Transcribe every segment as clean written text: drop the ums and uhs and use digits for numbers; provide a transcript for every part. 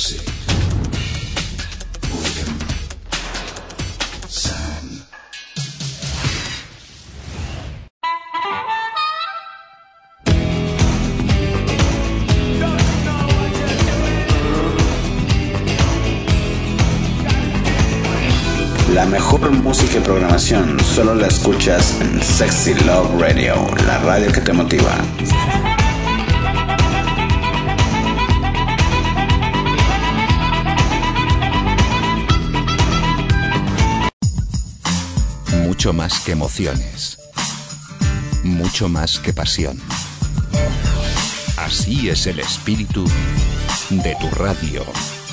music, rhythm, sound. La mejor música y programación solo la escuchas en Sexy Love Radio, la radio que te motiva. Mucho más que emociones, mucho más que pasión. Así es el espíritu de tu radio.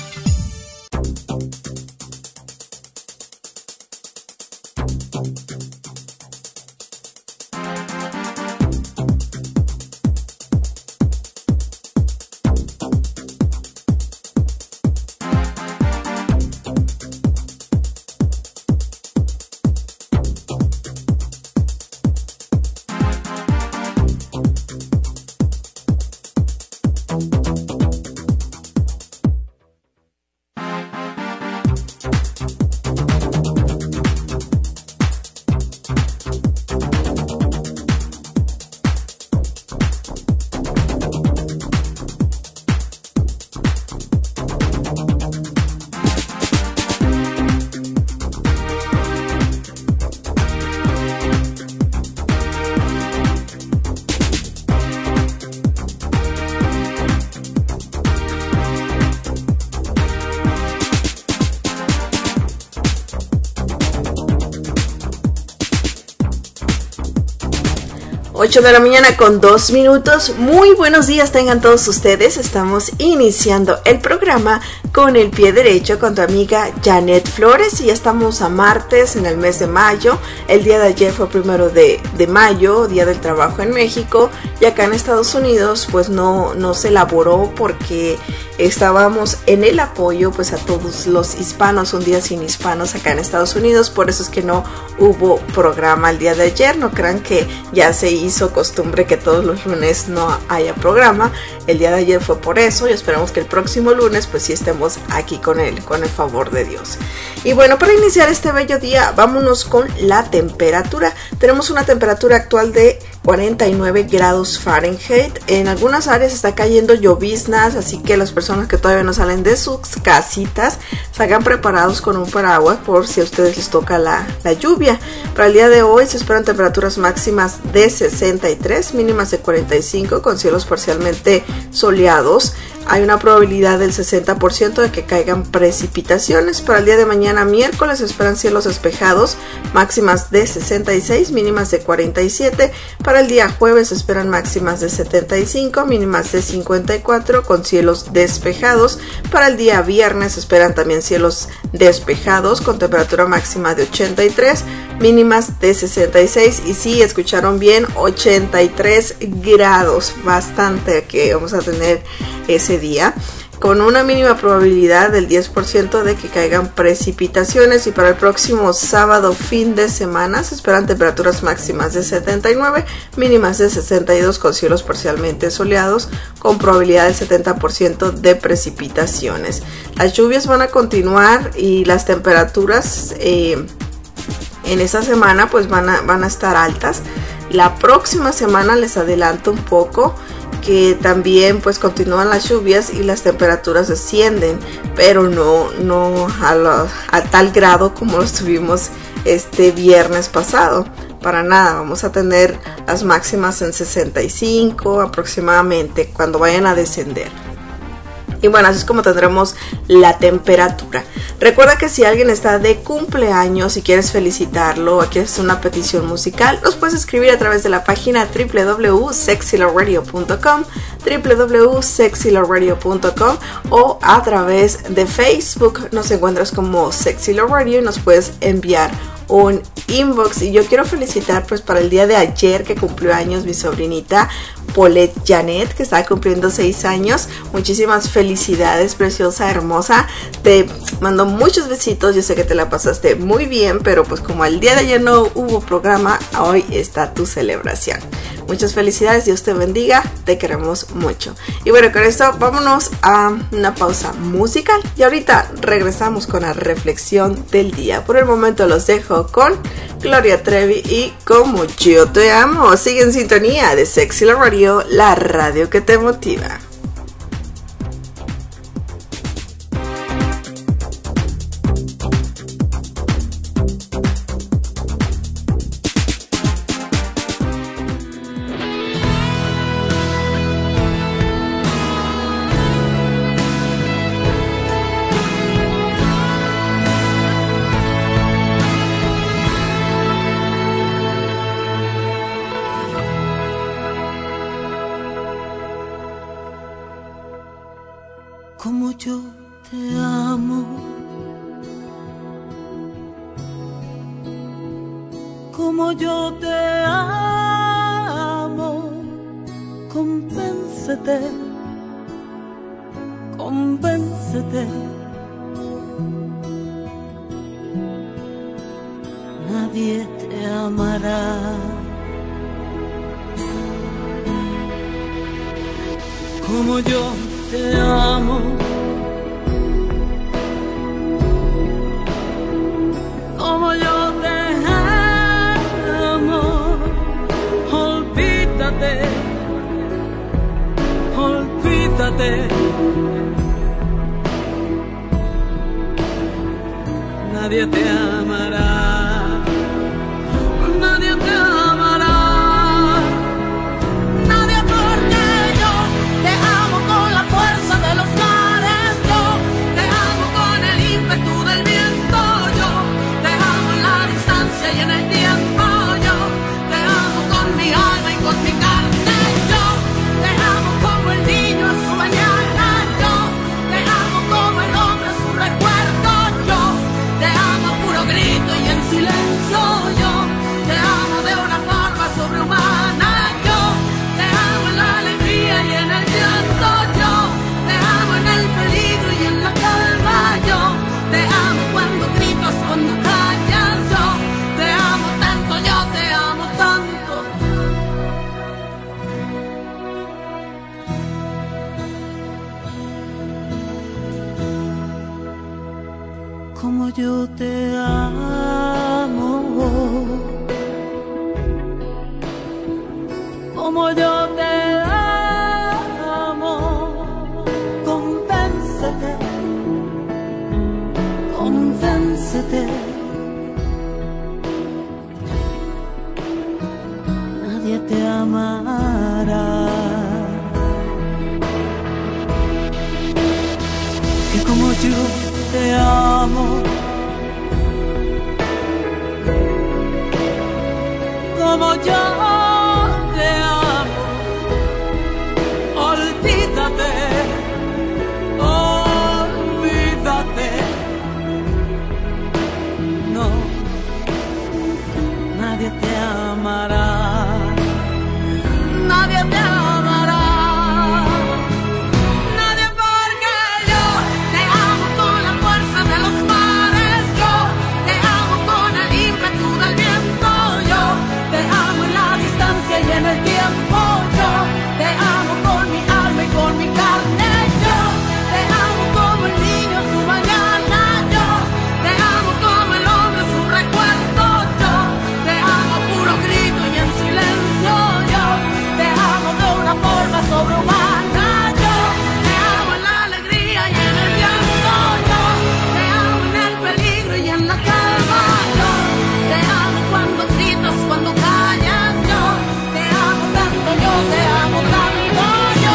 Ocho de la mañana con 2 minutos. Muy buenos días tengan todos ustedes. Estamos iniciando el programa con el pie derecho con tu amiga Janet Flores y ya estamos a martes en el mes de mayo. El día de ayer fue 1 de mayo, Día del Trabajo en México, y acá en Estados Unidos pues no se elaboró porque estábamos en el apoyo pues a todos los hispanos, un día sin hispanos acá en Estados Unidos, por eso es que no hubo programa el día de ayer. No crean que ya se hizo costumbre que todos los lunes no haya programa. El día de ayer fue por eso y esperamos que el próximo lunes pues sí estemos aquí con el favor de Dios. Y bueno, para iniciar este bello día, vámonos con la temperatura. Tenemos una temperatura actual de 49 grados Fahrenheit. En algunas áreas está cayendo lloviznas, así que las personas que todavía no salen de sus casitas salgan preparados con un paraguas por si a ustedes les toca la lluvia. Para el día de hoy se esperan temperaturas máximas de 63, mínimas de 45, con cielos parcialmente soleados. Hay una probabilidad del 60% de que caigan precipitaciones. Para el día de mañana, miércoles, se esperan cielos despejados, máximas de 66, mínimas de 47. Para el día jueves se esperan máximas de 75, mínimas de 54, con cielos despejados. Para el día viernes se esperan también cielos despejados, con temperatura máxima de 83, mínimas de 66. Y sí, escucharon bien, 83 grados, bastante que vamos a tener ese día, con una mínima probabilidad del 10% de que caigan precipitaciones. Y para el próximo sábado, fin de semana, se esperan temperaturas máximas de 79, mínimas de 62, con cielos parcialmente soleados, con probabilidad del 70% de precipitaciones. Las lluvias van a continuar y las temperaturas en esta semana pues van a estar altas. La próxima semana les adelanto un poco que también pues continúan las lluvias y las temperaturas descienden, pero no a tal grado como lo tuvimos este viernes pasado. Para nada, vamos a tener las máximas en 65 aproximadamente cuando vayan a descender. Y bueno, así es como tendremos la temperatura. Recuerda que si alguien está de cumpleaños y quieres felicitarlo o quieres hacer una petición musical, nos puedes escribir a través de la página www.sexyloveradio.com, www.sexyloveradio.com, o a través de Facebook. Nos encuentras como Sexy Love Radio y nos puedes enviar un inbox. Y yo quiero felicitar pues para el día de ayer que cumplió años mi sobrinita Paulette Janet, que está cumpliendo 6 años. Muchísimas felicidades, preciosa, hermosa. Te mando muchos besitos. Yo sé que te la pasaste muy bien, pero pues como el día de ayer no hubo programa, hoy está tu celebración. Muchas felicidades, Dios te bendiga, te queremos mucho. Y bueno, con esto vámonos a una pausa musical y ahorita regresamos con la reflexión del día. Por el momento los dejo con Gloria Trevi y Como Yo Te Amo. Sigue en sintonía de Sexy Love Radio, la radio que te motiva. Como yo te amo, como yo te amo, convéncete, convéncete, nadie te amará. Como yo te amo, como yo te amo, olvídate, olvídate, nadie te amará, nadie te amará. Como yo te amo, como yo te amo, convéncete, convéncete, nadie te amará. Que como yo te amo, como yo te amo, olvídate, olvídate, no, nadie te amará, nadie te amará. En el tiempo yo te amo con mi alma y con mi carne, yo te amo como el niño su mañana, yo te amo como el hombre su recuerdo, yo te amo puro grito y en silencio, yo te amo de una forma sobrehumana, yo te amo en la alegría y en el llanto, yo te amo en el peligro y en la calma, yo te amo cuando gritas, cuando callas, yo te amo tanto, yo te amo tanto, yo.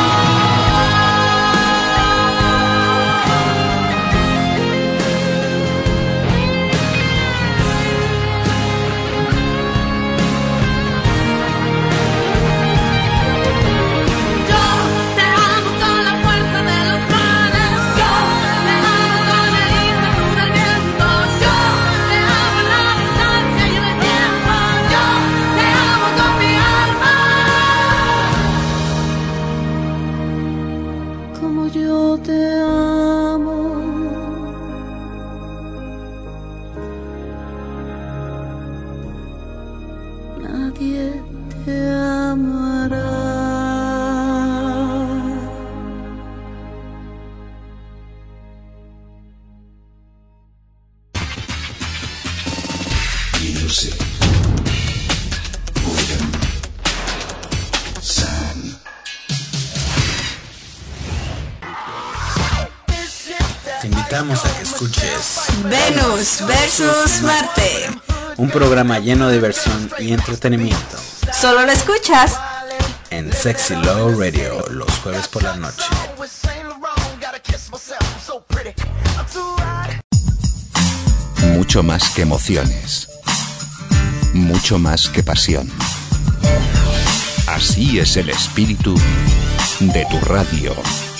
Yo te amo con la fuerza de los mares, yo te amo con el ímpetu del viento, yo te amo en la distancia y en el tiempo, yo te amo con mi alma. Como yo te amo, nadie te ama. music, boredom, sound. Te invitamos a que escuches Venus versus Marte. un programa lleno de diversión y entretenimiento Solo lo escuchas en Sexy Love Radio los jueves por la noche. Mucho más que emociones, mucho más que pasión. Así es el espíritu de tu radio.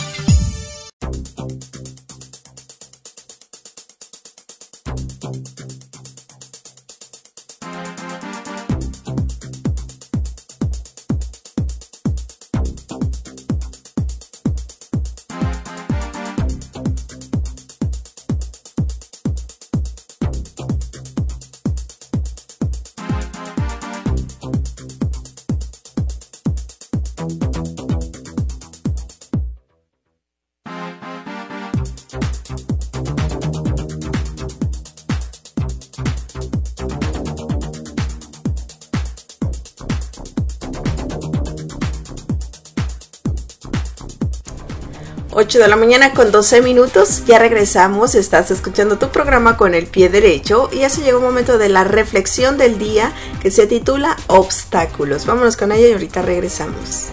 de la mañana con 12 minutos, ya regresamos, estás escuchando tu programa con el pie derecho y ya se llegó un momento de la reflexión del día que se titula Obstáculos. Vámonos con ella y ahorita regresamos.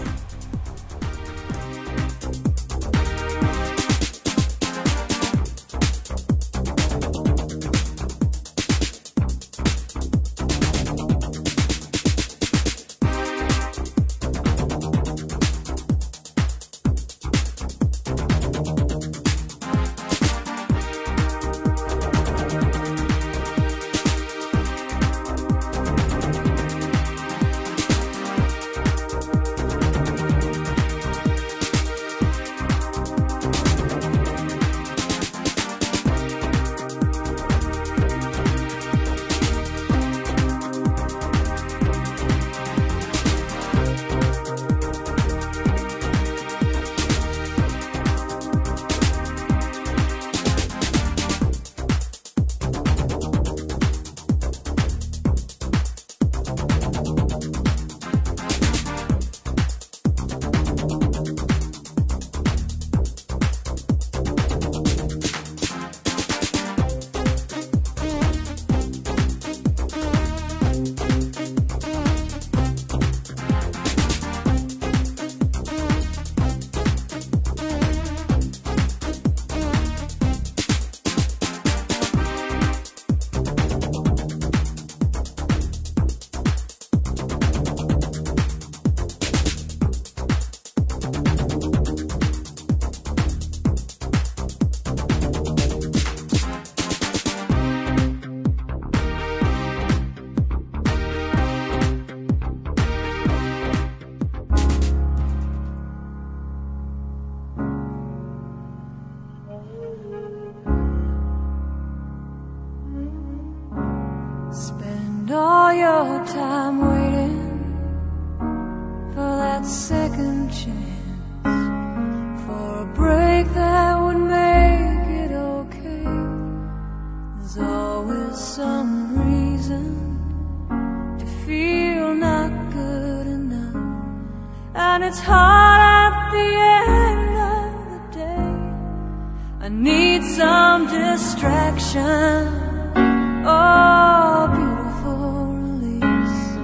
All your time waiting for that second chance, for a break that would make it okay. There's always some reason to feel not good enough, and it's hard at the end of the day. I need some distraction. Oh, beautiful release.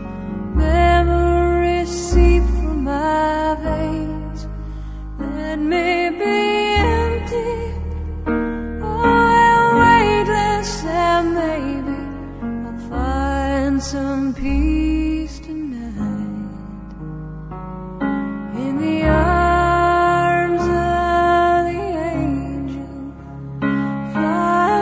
Memories seep from my veins. Let me be empty. Oh, weightless, and maybe I'll find some peace tonight. In the arms of the angel, fly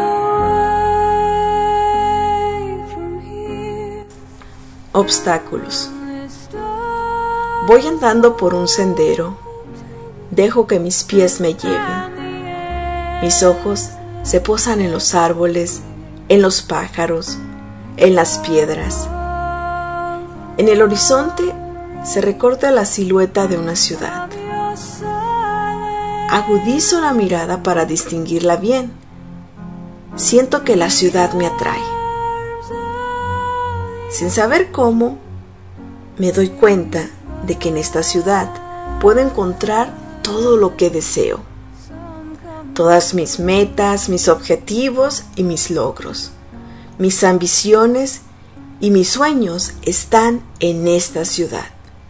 away from here. Obstáculos. Voy andando por un sendero, dejo que mis pies me lleven. Mis ojos se posan en los árboles, en los pájaros, en las piedras. En el horizonte se recorta la silueta de una ciudad. Agudizo la mirada para distinguirla bien. Siento que la ciudad me atrae. Sin saber cómo, me doy cuenta de que en esta ciudad puedo encontrar todo lo que deseo. Todas mis metas, mis objetivos y mis logros, mis ambiciones y mis sueños están en esta ciudad.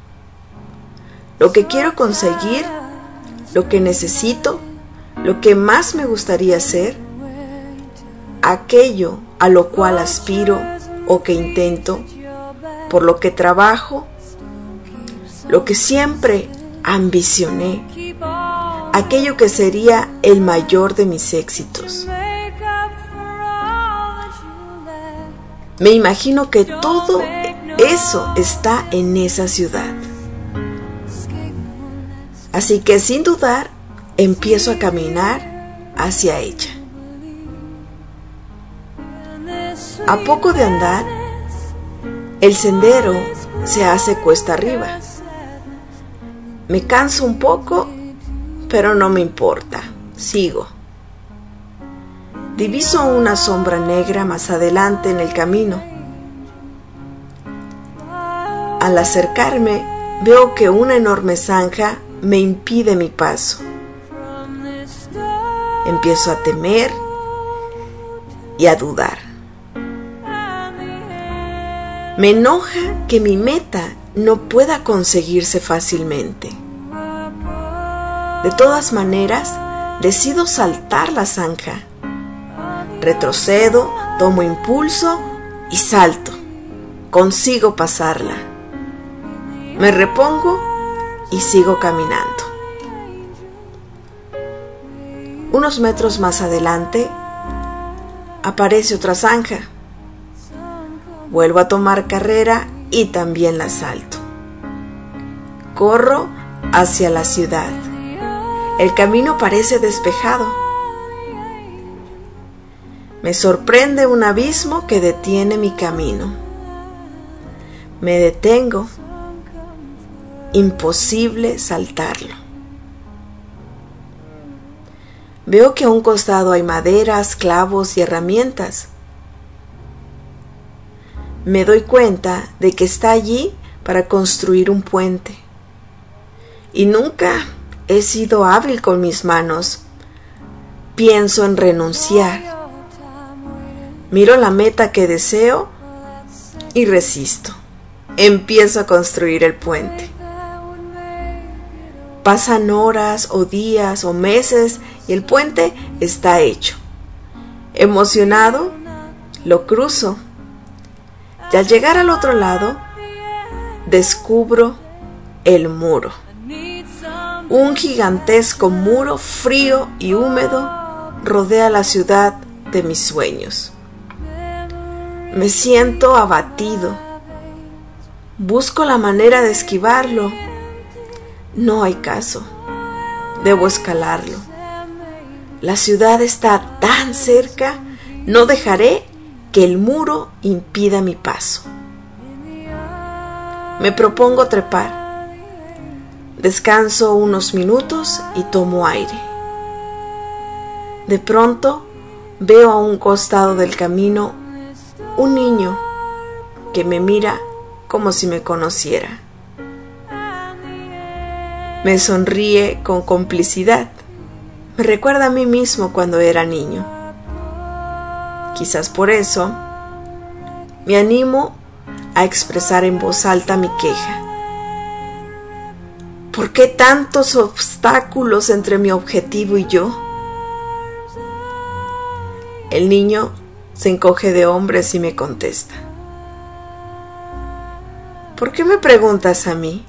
Lo que quiero conseguir, lo que necesito, lo que más me gustaría hacer, aquello a lo cual aspiro o que intento, por lo que trabajo, lo que siempre ambicioné, aquello que sería el mayor de mis éxitos. Me imagino que todo eso está en esa ciudad. Así que sin dudar, empiezo a caminar hacia ella. A poco de andar, el sendero se hace cuesta arriba. Me canso un poco, pero no me importa, sigo. Diviso una sombra negra más adelante en el camino. Al acercarme, veo que una enorme zanja me impide mi paso. Empiezo a temer y a dudar. Me enoja que mi meta no pueda conseguirse fácilmente. De todas maneras, decido saltar la zanja. Retrocedo, tomo impulso y salto. Consigo pasarla. Me repongo y sigo caminando. Unos metros más adelante, aparece otra zanja. Vuelvo a tomar carrera y también la salto. Corro hacia la ciudad. El camino parece despejado. Me sorprende un abismo que detiene mi camino. Me detengo. Imposible saltarlo. Veo que a un costado hay maderas, clavos y herramientas. Me doy cuenta de que está allí para construir un puente. Y nunca he sido hábil con mis manos. Pienso en renunciar. Miro la meta que deseo y resisto. Empiezo a construir el puente. Pasan horas o días o meses y el puente está hecho. Emocionado, lo cruzo. Y al llegar al otro lado, descubro el muro. Un gigantesco muro frío y húmedo rodea la ciudad de mis sueños. Me siento abatido. Busco la manera de esquivarlo. No hay caso. Debo escalarlo. La ciudad está tan cerca, no dejaré que el muro impida mi paso. Me propongo trepar. Descanso unos minutos y tomo aire. De pronto veo a un costado del camino un niño que me mira como si me conociera. Me sonríe con complicidad. Me recuerda a mí mismo cuando era niño. Quizás por eso me animo a expresar en voz alta mi queja. ¿Por qué tantos obstáculos entre mi objetivo y yo? El niño se encoge de hombros y me contesta. ¿Por qué me preguntas a mí?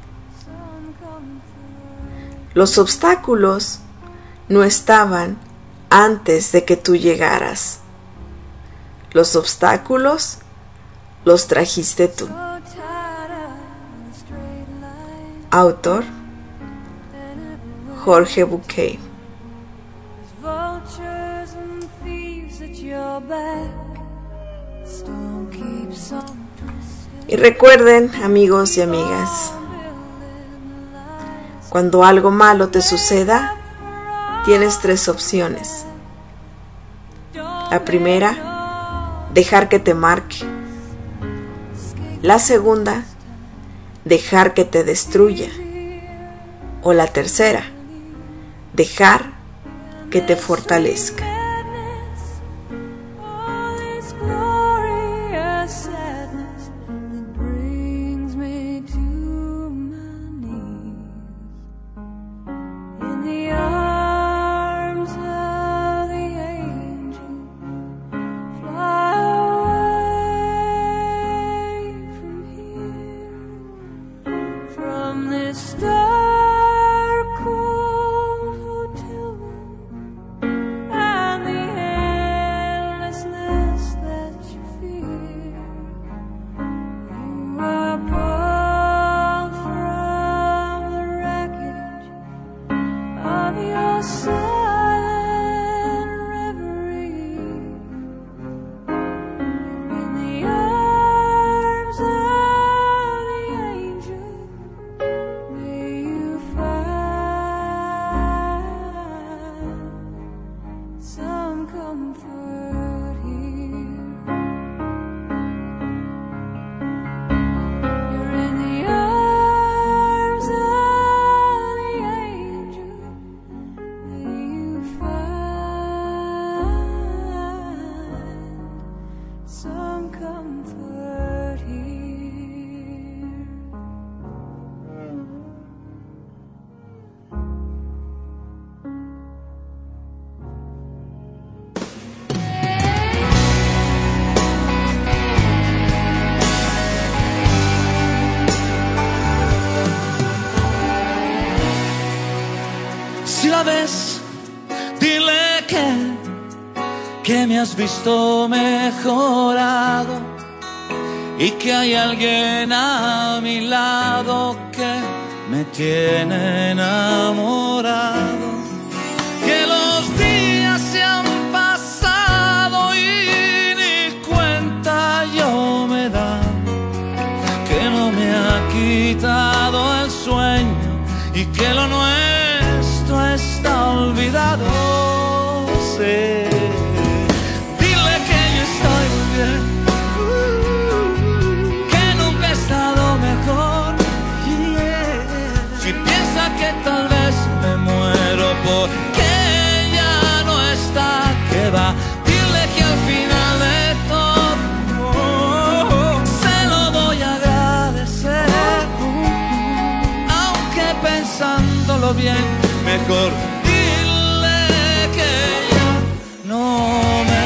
Los obstáculos no estaban antes de que tú llegaras. Los obstáculos los trajiste tú. Autor: Jorge Bucay. Y recuerden, amigos y amigas, cuando algo malo te suceda, tienes 3 opciones. La primera, dejar que te marque. La segunda, dejar que te destruya. O la tercera, dejar que te fortalezca. Que me has visto mejorado y que hay alguien a mi lado que me tiene enamorado. Que los días se han pasado y ni cuenta yo me da, que no me ha quitado el sueño y que lo nuestro está olvidado. Sí. Que tal vez me muero porque ella no está, que va. Dile que al final de todo se lo voy a agradecer, aunque pensándolo bien, mejor dile que ella no me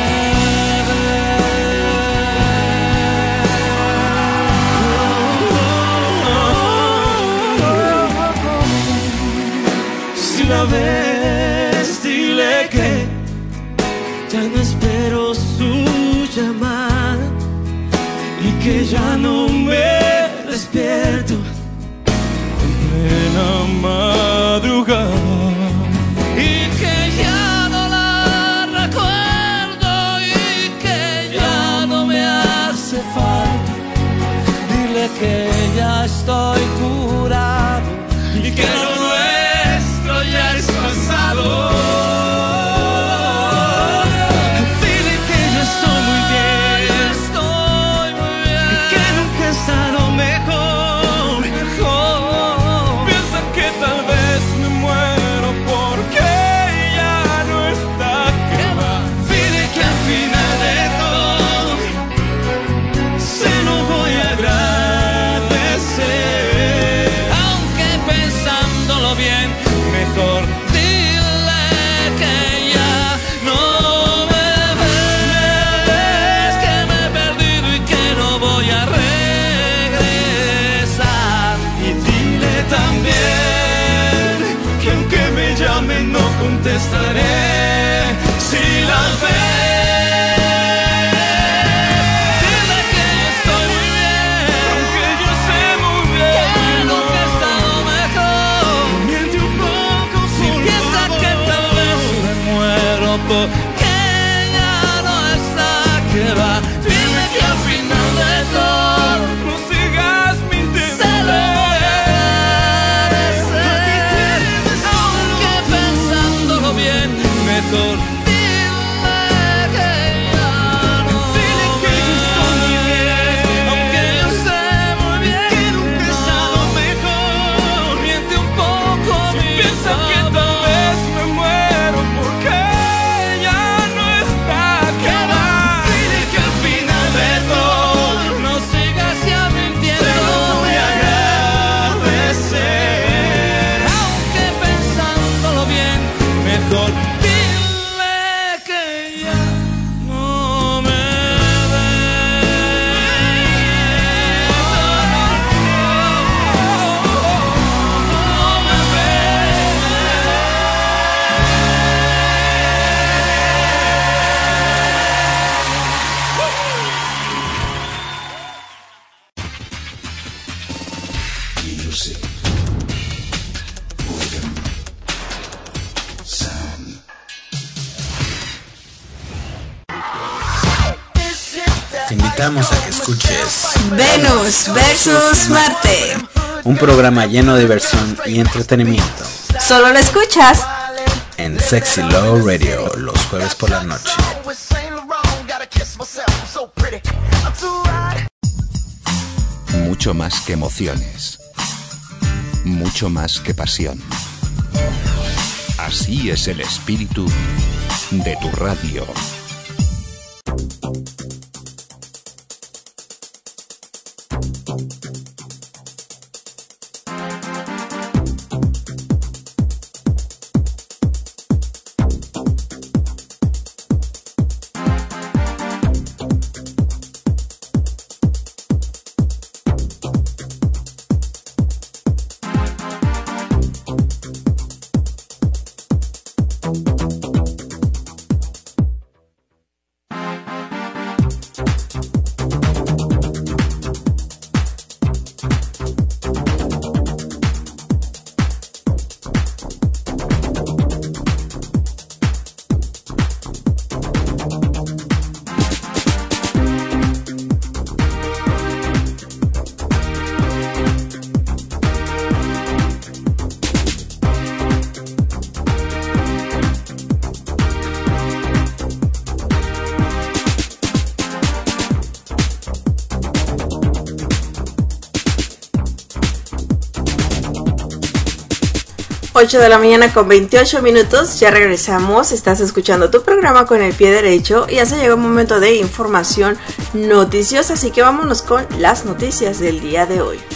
la vez, dile que ya no espero su llamada y que ya no me despierto en plena madrugada y que ya no la recuerdo y que ya no me hace falta. Dile que ya estoy curado y que lo nuestro ya es pasado. Dile que yo estoy muy bien, y que nunca he estado mejor. Piensa que tal vez me muero porque ya no está, que va. Dile que al final de todo se lo voy a agradecer, aunque pensándolo bien, mejor dile que ya no me ves, que me he perdido y que no voy a regresar. Y dile también que aunque me llamen no contestaré si la ves. Dile que yo estoy muy bien, aunque yo sé muy bien que nunca he estado mejor. Miente un poco, si piensa que tal vez me muero porque ya no está, que va. Dile que al final de todo no sigas mintiendo. Se lo voy a agradecer, aunque pensándolo bien, mejor dile que ya no. Dile que yo estoy muy bien, aunque yo sé sol. Dile que ya no me Te invitamos a que escuches Venus versus Marte. un programa lleno de diversión y entretenimiento Solo lo escuchas en Sexy Love Radio los jueves por la noche. Mucho más que emociones. Mucho más que pasión. Así es el espíritu de tu radio. de la mañana con 28 minutos, ya regresamos, estás escuchando tu programa con el pie derecho y ya se llegó un momento de información noticiosa, así que vámonos con las noticias del día de hoy.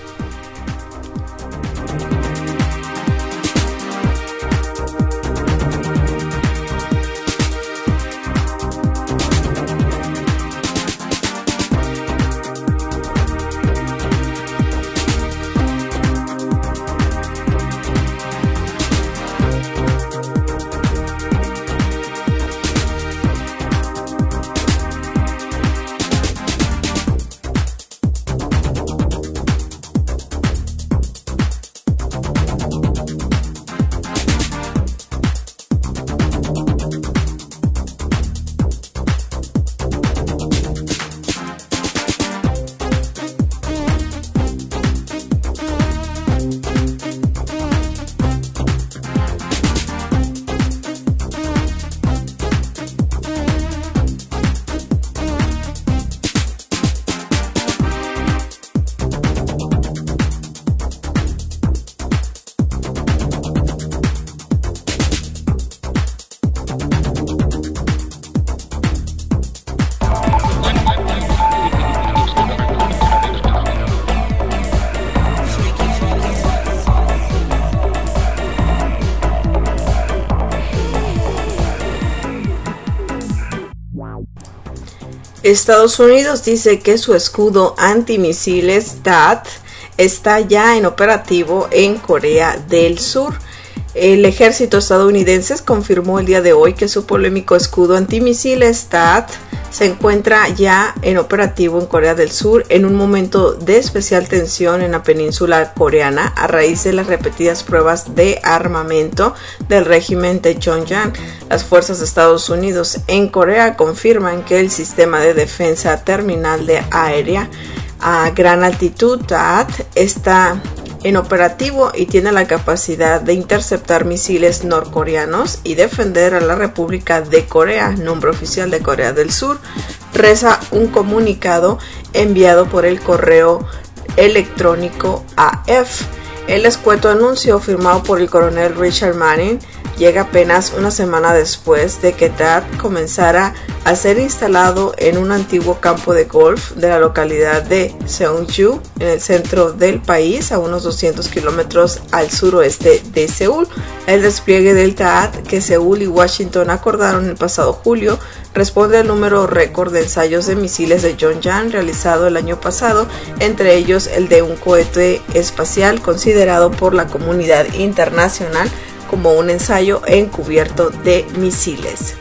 Estados Unidos dice que su escudo antimisiles THAAD está ya en operativo en Corea del Sur. El ejército estadounidense confirmó el día de hoy que su polémico escudo antimisiles THAAD se encuentra ya en operativo en Corea del Sur en un momento de especial tensión en la península coreana a raíz de las repetidas pruebas de armamento del régimen de Pyongyang. Las fuerzas de Estados Unidos en Corea confirman que el sistema de defensa terminal de aérea a gran altitud THAAD está en operativo y tiene la capacidad de interceptar misiles norcoreanos y defender a la República de Corea, nombre oficial de Corea del Sur, reza un comunicado enviado por el correo electrónico AF. El escueto anuncio firmado por el coronel Richard Manning llega apenas una semana después de que Tad comenzara a ser instalado en un antiguo campo de golf de la localidad de Seongju, en el centro del país, a unos 200 kilómetros al suroeste de Seúl. El despliegue del Tad, que Seúl y Washington acordaron el pasado julio, responde al número récord de ensayos de misiles de Pyongyang realizado el año pasado, entre ellos el de un cohete espacial considerado por la comunidad internacional como un ensayo encubierto de misiles.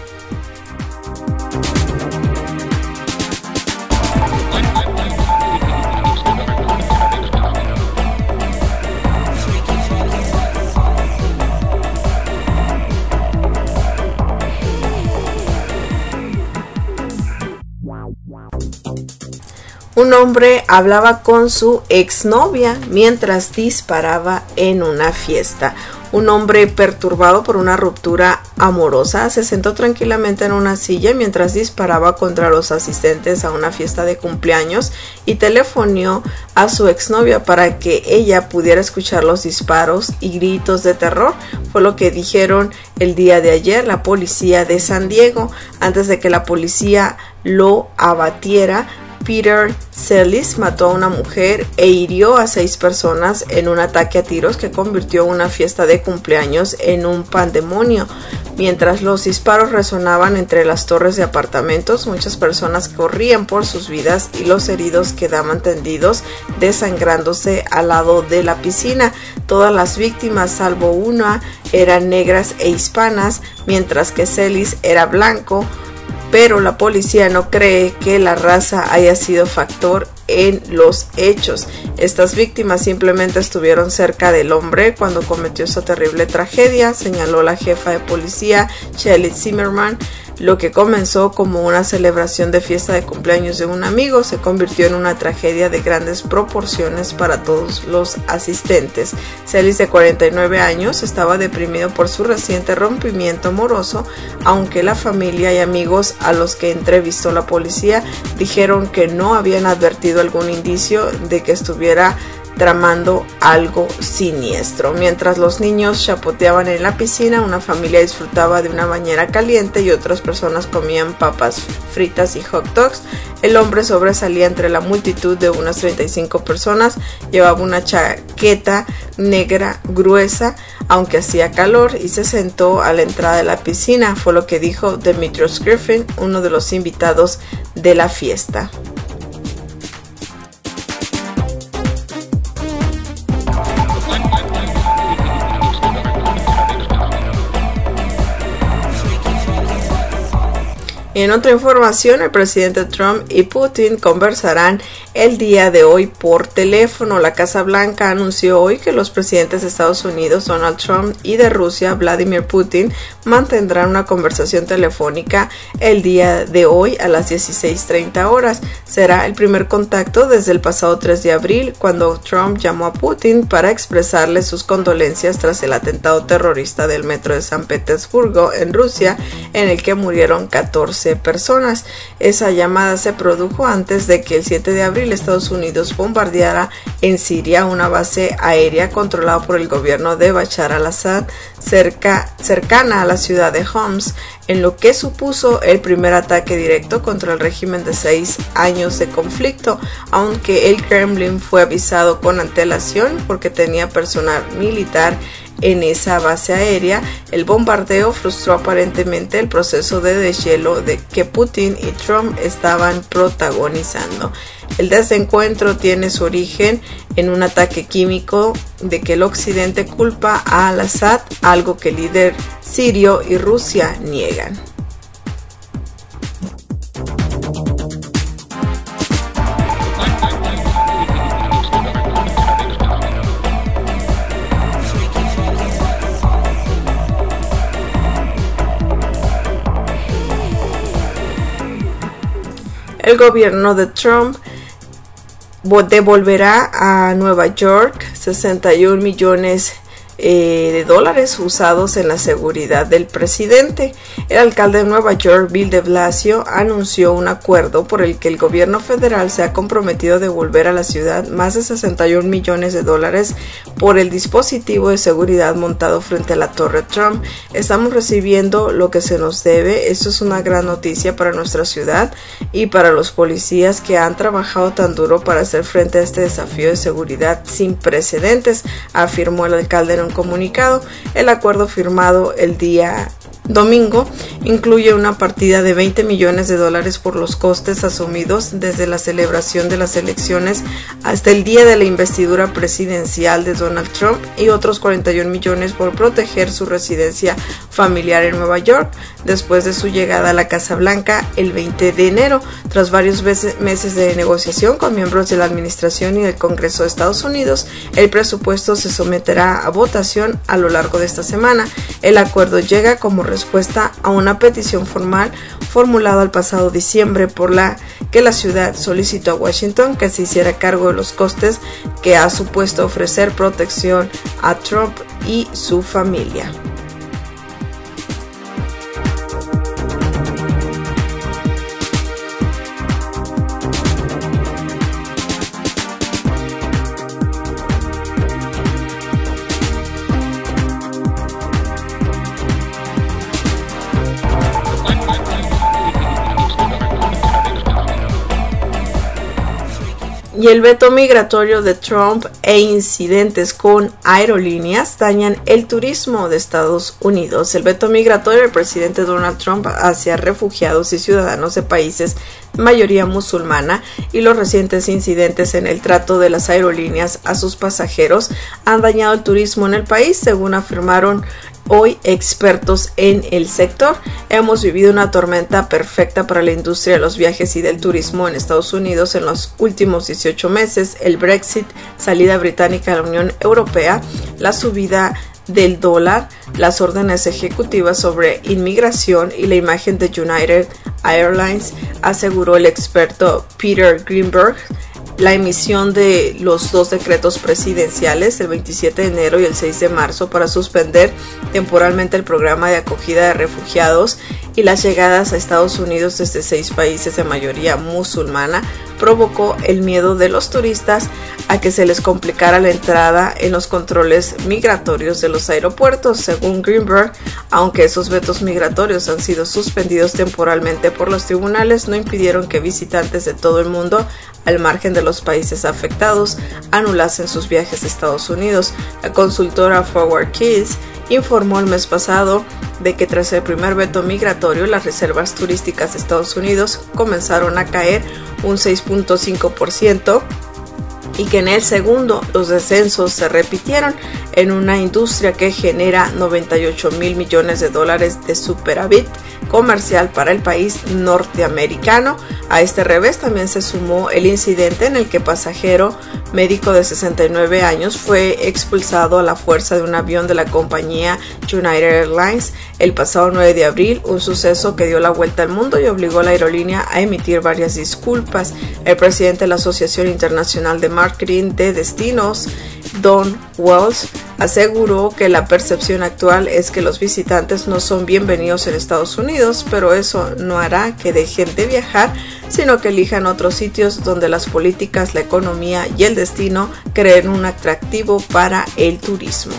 Un hombre hablaba con su exnovia mientras disparaba en una fiesta. Un hombre perturbado por una ruptura amorosa se sentó tranquilamente en una silla mientras disparaba contra los asistentes a una fiesta de cumpleaños y telefoneó a su exnovia para que ella pudiera escuchar los disparos y gritos de terror. Fue lo que dijeron el día de ayer la policía de San Diego. Antes de que la policía lo abatiera, Peter Celis mató a una mujer e hirió a 6 personas en un ataque a tiros que convirtió una fiesta de cumpleaños en un pandemonio. Mientras los disparos resonaban entre las torres de apartamentos, muchas personas corrían por sus vidas y los heridos quedaban tendidos, desangrándose al lado de la piscina. Todas las víctimas, salvo una, eran negras e hispanas, mientras que Celis era blanco. Pero la policía no cree que la raza haya sido factor en los hechos. Estas víctimas simplemente estuvieron cerca del hombre cuando cometió esta terrible tragedia, señaló la jefa de policía, Shelley Zimmerman. Lo que comenzó como una celebración de fiesta de cumpleaños de un amigo se convirtió en una tragedia de grandes proporciones para todos los asistentes. Celis, de 49 años, estaba deprimido por su reciente rompimiento amoroso, aunque la familia y amigos a los que entrevistó la policía dijeron que no habían advertido algún indicio de que estuviera tramando algo siniestro. Mientras los niños chapoteaban en la piscina, una familia disfrutaba de una bañera caliente y otras personas comían papas fritas y hot dogs. El hombre sobresalía entre la multitud de unas 35 personas. Llevaba una chaqueta negra gruesa, aunque hacía calor, y se sentó a la entrada de la piscina. Fue lo que dijo Demetrius Griffin, uno de los invitados de la fiesta. En otra información, el presidente Trump y Putin conversarán el día de hoy por teléfono. La Casa Blanca anunció hoy que los presidentes de Estados Unidos, Donald Trump, y de Rusia, Vladimir Putin, mantendrán una conversación telefónica el día de hoy a las 16:30 horas. Será el primer contacto desde el pasado 3 de abril, cuando Trump llamó a Putin para expresarle sus condolencias tras el atentado terrorista del metro de San Petersburgo en Rusia, en el que murieron 14 personas. Esa llamada se produjo antes de que el 7 de abril Estados Unidos bombardeara en Siria una base aérea controlada por el gobierno de Bashar al-Assad cercana a la ciudad de Homs, en lo que supuso el primer ataque directo contra el régimen de 6 años de conflicto, aunque el Kremlin fue avisado con antelación porque tenía personal militar en esa base aérea. El bombardeo frustró aparentemente el proceso de deshielo de que Putin y Trump estaban protagonizando. El desencuentro tiene su origen en un ataque químico de que el occidente culpa a al-Assad, algo que el líder sirio y Rusia niegan. El gobierno de Trump devolverá a Nueva York $61 millones de dólares usados en la seguridad del presidente. El alcalde de Nueva York, Bill de Blasio, anunció un acuerdo por el que el gobierno federal se ha comprometido a devolver a la ciudad más de 61 millones de dólares por el dispositivo de seguridad montado frente a la Torre Trump. Estamos recibiendo lo que se nos debe. Esto es una gran noticia para nuestra ciudad y para los policías que han trabajado tan duro para hacer frente a este desafío de seguridad sin precedentes, afirmó el alcalde en un comunicado. El acuerdo firmado el día domingo incluye una partida de 20 millones de dólares por los costes asumidos desde la celebración de las elecciones hasta el día de la investidura presidencial de Donald Trump y otros 41 millones por proteger su residencia familiar en Nueva York después de su llegada a la Casa Blanca el 20 de enero. Tras varios meses de negociación con miembros de la administración y del Congreso de Estados Unidos, el presupuesto se someterá a votación a lo largo de esta semana. El acuerdo llega como respuesta a una petición formal formulada el pasado diciembre por la que la ciudad solicitó a Washington que se hiciera cargo de los costes que ha supuesto ofrecer protección a Trump y su familia. Y el veto migratorio de Trump e incidentes con aerolíneas dañan el turismo de Estados Unidos. El veto migratorio del presidente Donald Trump hacia refugiados y ciudadanos de países de mayoría musulmana y los recientes incidentes en el trato de las aerolíneas a sus pasajeros han dañado el turismo en el país, según afirmaron hoy expertos en el sector. Hemos vivido una tormenta perfecta para la industria de los viajes y del turismo en Estados Unidos en los últimos 18 meses. El Brexit, salida británica de la Unión Europea, la subida del dólar, las órdenes ejecutivas sobre inmigración y la imagen de United Airlines, aseguró el experto Peter Greenberg. La emisión de los dos decretos presidenciales, el 27 de enero y el 6 de marzo, para suspender temporalmente el programa de acogida de refugiados y las llegadas a Estados Unidos desde 6 países de mayoría musulmana, provocó el miedo de los turistas a que se les complicara la entrada en los controles migratorios de los aeropuertos. Según Greenberg, aunque esos vetos migratorios han sido suspendidos temporalmente por los tribunales, no impidieron que visitantes de todo el mundo, al margen de los países afectados, anulasen sus viajes a Estados Unidos. La consultora Forward Keys informó el mes pasado de que tras el primer veto migratorio, las reservas turísticas de Estados Unidos comenzaron a caer un 6.5%, y que en el segundo los descensos se repitieron en una industria que genera 98 mil millones de dólares de superávit comercial para el país norteamericano. A este revés también se sumó el incidente en el que pasajero médico de 69 años fue expulsado a la fuerza de un avión de la compañía United Airlines el pasado 9 de abril, un suceso que dio la vuelta al mundo y obligó a la aerolínea a emitir varias disculpas. El presidente de la Asociación Internacional de Marketing de Destinos, Don Wells, aseguró que la percepción actual es que los visitantes no son bienvenidos en Estados Unidos, pero eso no hará que dejen de viajar, sino que elijan otros sitios donde las políticas, la economía y el destino creen un atractivo para el turismo.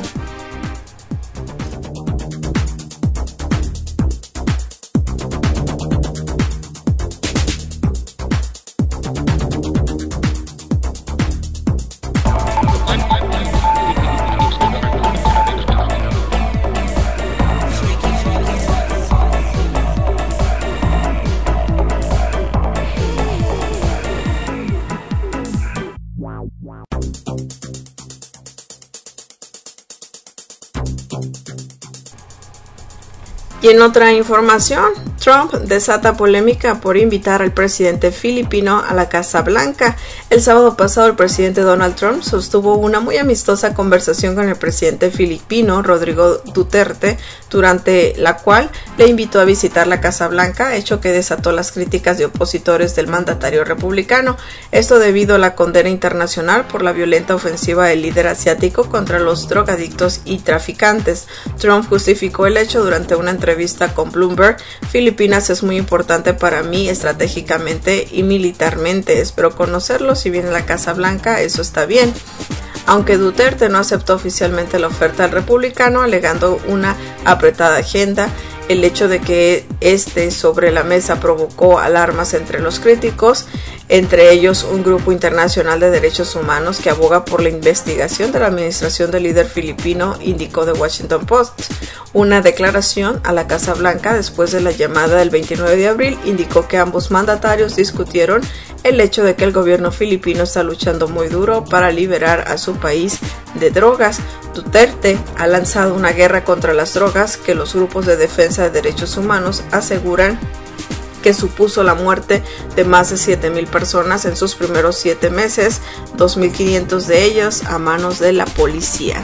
Y en otra información, Trump desata polémica por invitar al presidente filipino a la Casa Blanca. El sábado pasado, el presidente Donald Trump sostuvo una muy amistosa conversación con el presidente filipino Rodrigo Duterte, durante la cual le invitó a visitar la Casa Blanca, hecho que desató las críticas de opositores del mandatario republicano. Esto debido a la condena internacional por la violenta ofensiva del líder asiático contra los drogadictos y traficantes. Trump justificó el hecho durante una entrevista con Bloomberg: Filipinas es muy importante para mí estratégicamente y militarmente. Espero conocerlo. Si viene a la Casa Blanca, eso está bien. Aunque Duterte no aceptó oficialmente la oferta del republicano, alegando una apretada agenda, el hecho de que esté sobre la mesa provocó alarmas entre los críticos, entre ellos un grupo internacional de derechos humanos que aboga por la investigación de la administración del líder filipino, indicó The Washington Post. Una declaración a la Casa Blanca después de la llamada del 29 de abril indicó que ambos mandatarios discutieron el hecho de que el gobierno filipino está luchando muy duro para liberar a su país de drogas. Duterte ha lanzado una guerra contra las drogas que los grupos de defensa de derechos humanos aseguran que supuso la muerte de más de 7,000 personas en sus primeros 7 meses, 2,500 de ellas a manos de la policía.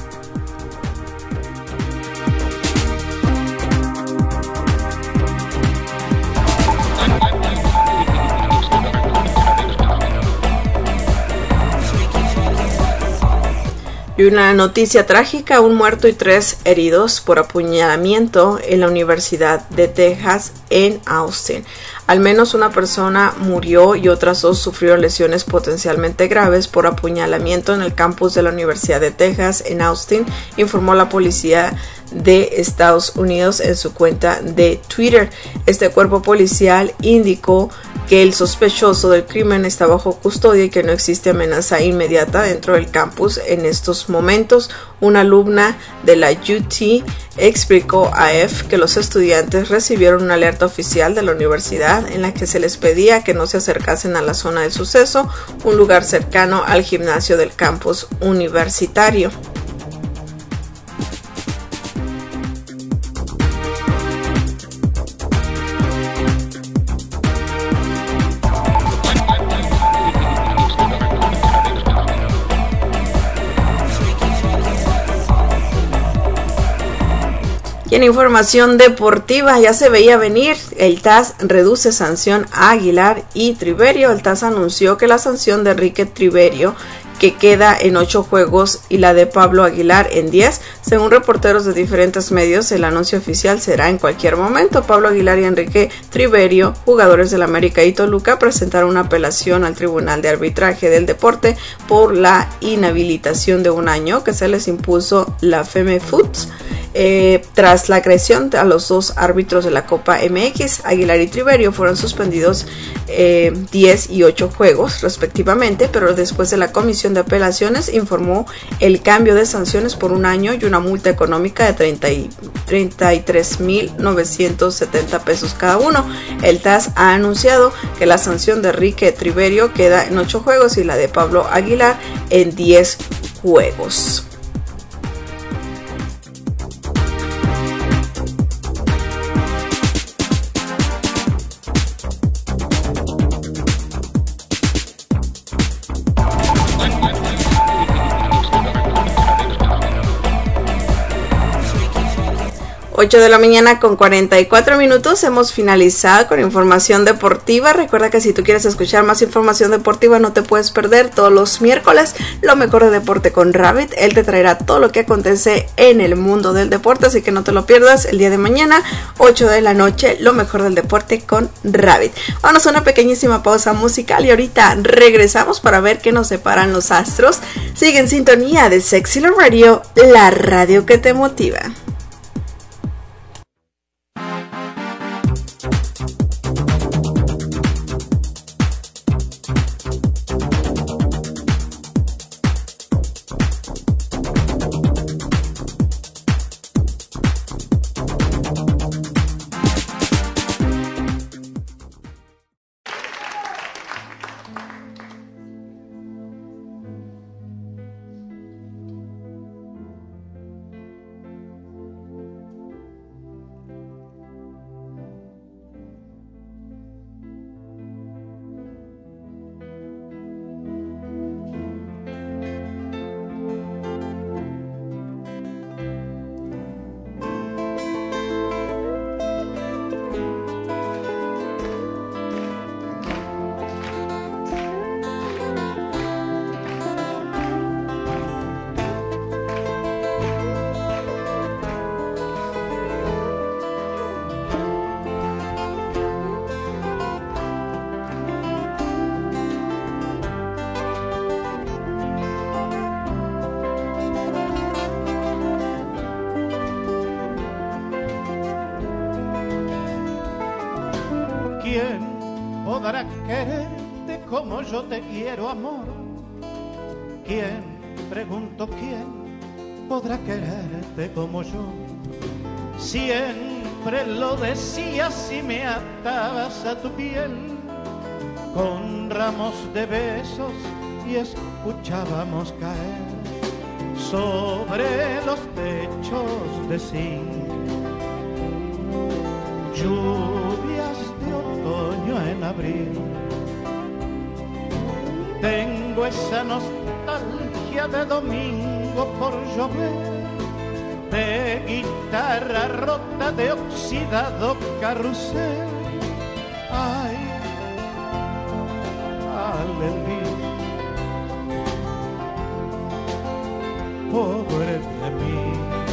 Y una noticia trágica: un muerto y 3 heridos por apuñalamiento en la Universidad de Texas en Austin. Al menos una persona murió y otras 2 sufrieron lesiones potencialmente graves por apuñalamiento en el campus de la Universidad de Texas en Austin, informó la policía de Estados Unidos en su cuenta de Twitter. Este cuerpo policial indicó que el sospechoso del crimen está bajo custodia y que no existe amenaza inmediata dentro del campus en estos momentos. Una alumna de la UT explicó a EF que los estudiantes recibieron una alerta oficial de la universidad en la que se les pedía que no se acercasen a la zona del suceso, un lugar cercano al gimnasio del campus universitario. Y en información deportiva, ya se veía venir, el TAS reduce sanción a Aguilar y Triverio. El TAS anunció que la sanción de Enrique Triverio, que queda en 8 juegos, y la de Pablo Aguilar en 10. Según reporteros de diferentes medios, el anuncio oficial será en cualquier momento. Pablo Aguilar y Enrique Triverio, jugadores del América y Toluca, presentaron una apelación al Tribunal de Arbitraje del Deporte por la inhabilitación de 1 año que se les impuso la FEMEFUT tras la agresión a los 2 árbitros de la Copa MX. Aguilar y Triverio fueron suspendidos 10 y 8 juegos respectivamente, pero después de la Comisión de Apelaciones informó el cambio de sanciones por 1 año y una multa económica de 33,970 pesos cada uno. El TAS ha anunciado que la sanción de Enrique Triverio queda en 8 juegos y la de Pablo Aguilar en 10 juegos. Ocho de la mañana con 44 minutos, hemos finalizado con información deportiva. Recuerda que si tú quieres escuchar más información deportiva, no te puedes perder todos los miércoles lo mejor de deporte con Rabbit. Él te traerá todo lo que acontece en el mundo del deporte, así que no te lo pierdas el día de mañana, 8 de la noche, lo mejor del deporte con Rabbit. Vamos a una pequeñísima pausa musical y ahorita regresamos para ver qué nos separan los astros. Sigue en sintonía de Sexy Love Radio, la radio que te motiva. ¿Quién podrá quererte como yo te quiero, amor? ¿Quién, pregunto, quién podrá quererte como yo? Siempre lo decías y me atabas a tu piel con ramos de besos y escuchábamos caer sobre los techos de zinc lluvias de otoño en abril. Tengo esa nostalgia de domingo por llover, de guitarra rota, de oxidado carrusel. Ay, aleluya, pobre de mí.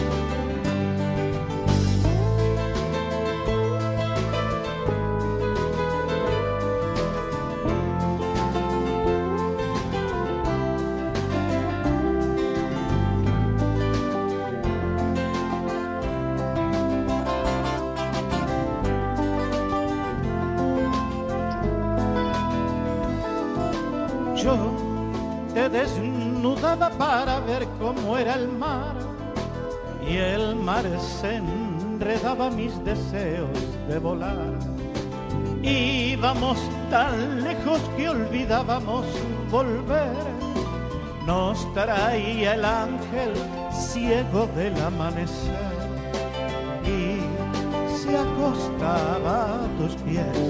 Yo te desnudaba para ver cómo era el mar, y el mar se enredaba mis deseos de volar. Íbamos tan lejos que olvidábamos volver. Nos traía el ángel ciego del amanecer y se acostaba a tus pies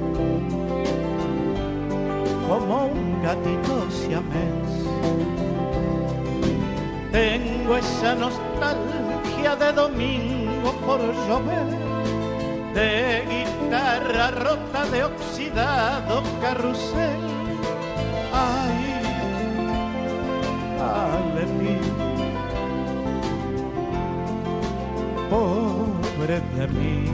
como un gatito siamés. Tengo esa nostalgia de domingo por llover, de guitarra rota, de oxidado carrusel. Ay, aleluya, pobre de mí.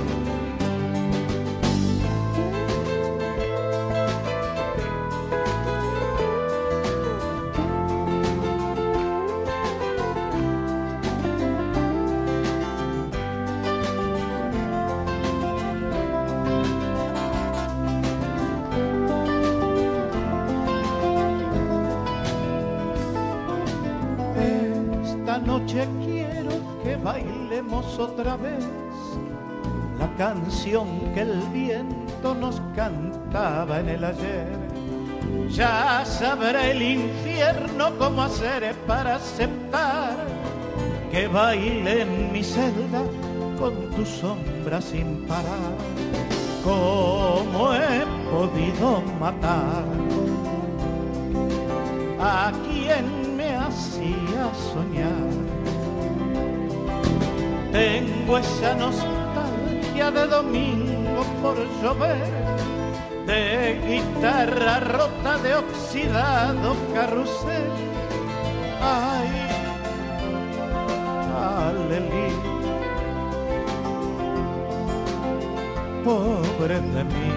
Noche quiero que bailemos otra vez la canción que el viento nos cantaba en el ayer. Ya sabré el infierno cómo hacer para aceptar que baile en mi celda con tu sombra sin parar. ¿Cómo he podido matar a quien me hacía soñar? Tengo esa nostalgia de domingo por llover, de guitarra rota, de oxidado carrusel. Ay, aleluya, pobre de mí.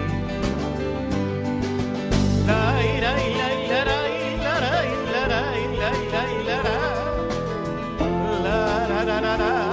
La ira y la ira y la ra y la ra y la ira y la ra. La ra ra ra ra.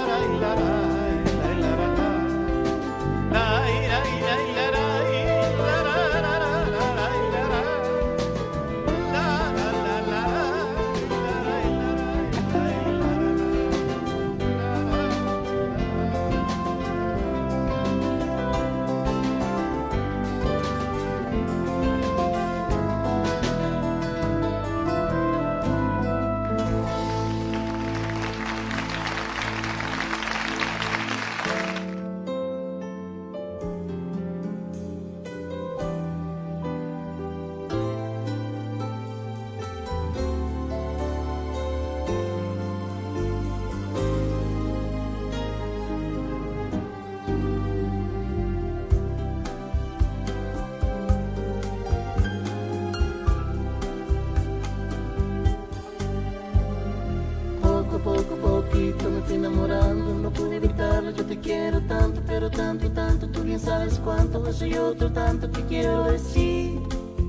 Me fui enamorando, no pude evitarlo, yo te quiero tanto, pero tanto, tanto, tú bien sabes cuánto, eso y otro tanto que quiero decir.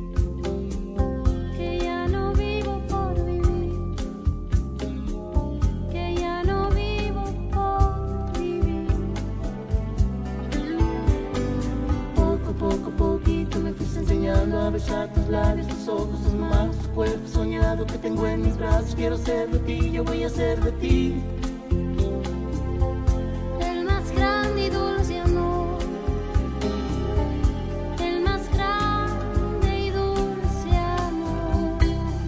Que ya no vivo por vivir, que ya no vivo por vivir. Poco besar tus labios, tus ojos, tus manos, tu cuerpo soñado que tengo en mis brazos. Quiero ser de ti, yo voy a ser de ti. El más grande y dulce amor, el más grande y dulce amor.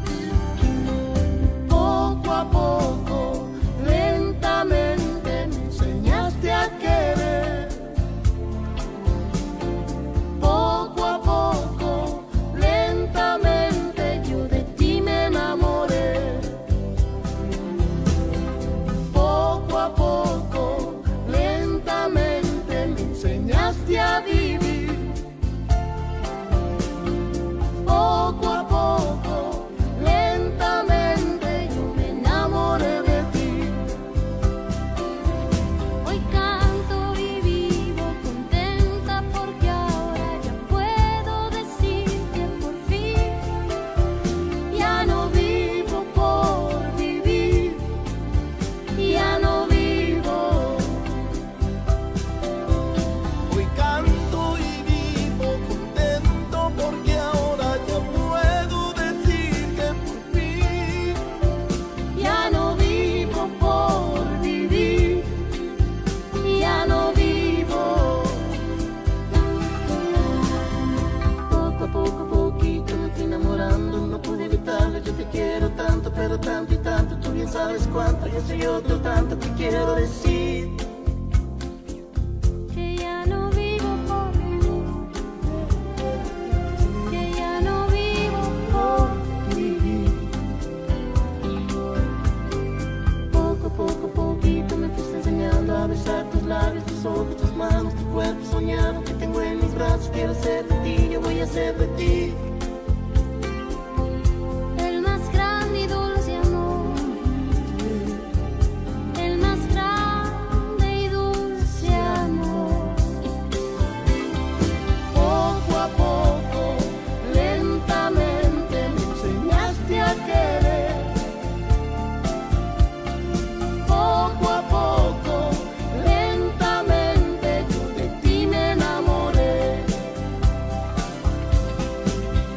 Poco a poco, lentamente me enseñaste a querer. Poco a poco, lentamente yo de ti me enamoré. Poco a poco, lentamente me enseñaste a vivir. Poco a poco, lentamente yo me enamoré de ti. Hoy canto y vivo contenta porque ahora ya puedo decir que por fin Ya no vivo por vivir, ya no vivo. Hoy canto y vivo contento porque ahora ya puedo decir que por fin ya no vivo por vivir, ya no vivo. Poco a poco, poquito me fui enamorando, no pude evitarlo, yo te quiero tanto, pero tanto y tanto, tú bien sabes cuánto, yo soy otro tanto que quiero decir. que ya no vivo por vivir, que ya no vivo por Vivir. Poco a poco, poquito me fuiste enseñando a besar tus labios, tus ojos, tus manos, tu cuerpo soñado que tengo en mis brazos. Quiero ser de ti, yo voy a ser de ti. el más grande y dulce amor, el más grande y dulce amor. Poco a poco, lentamente me enseñaste a querer. Poco a poco, lentamente yo de ti me enamoré.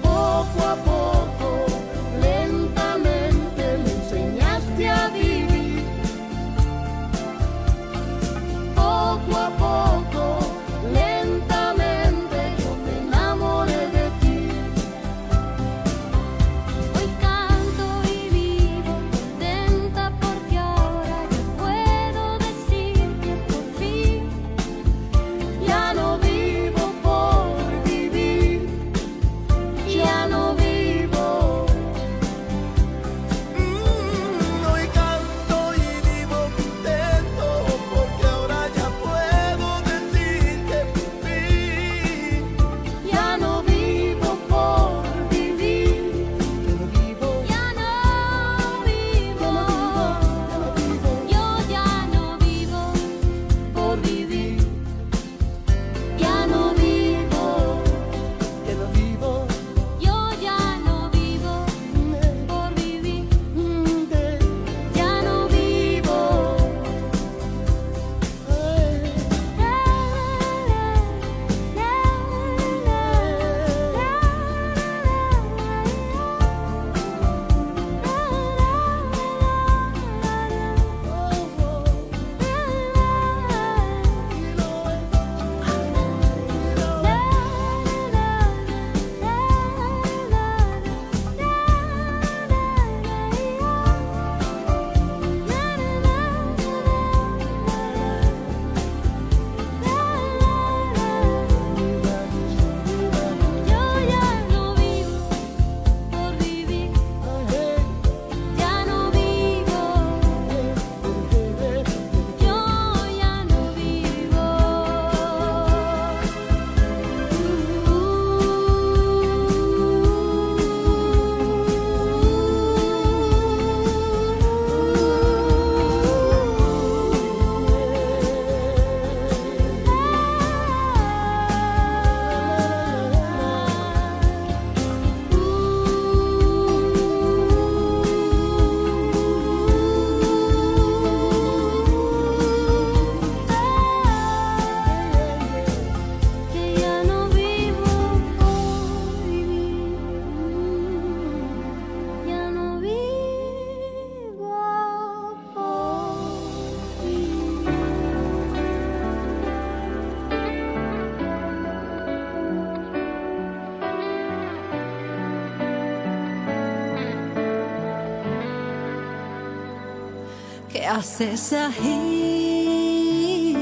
¿Qué haces ahí?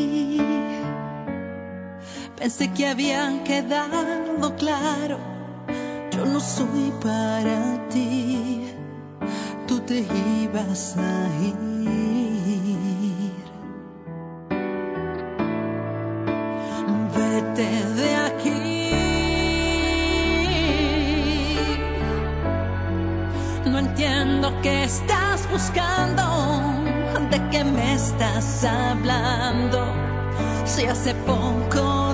Pensé que había quedado claro, yo no soy para ti, tú te ibas a ir. Vete de aquí, no entiendo qué estás buscando, de qué me estás hablando, si hace poco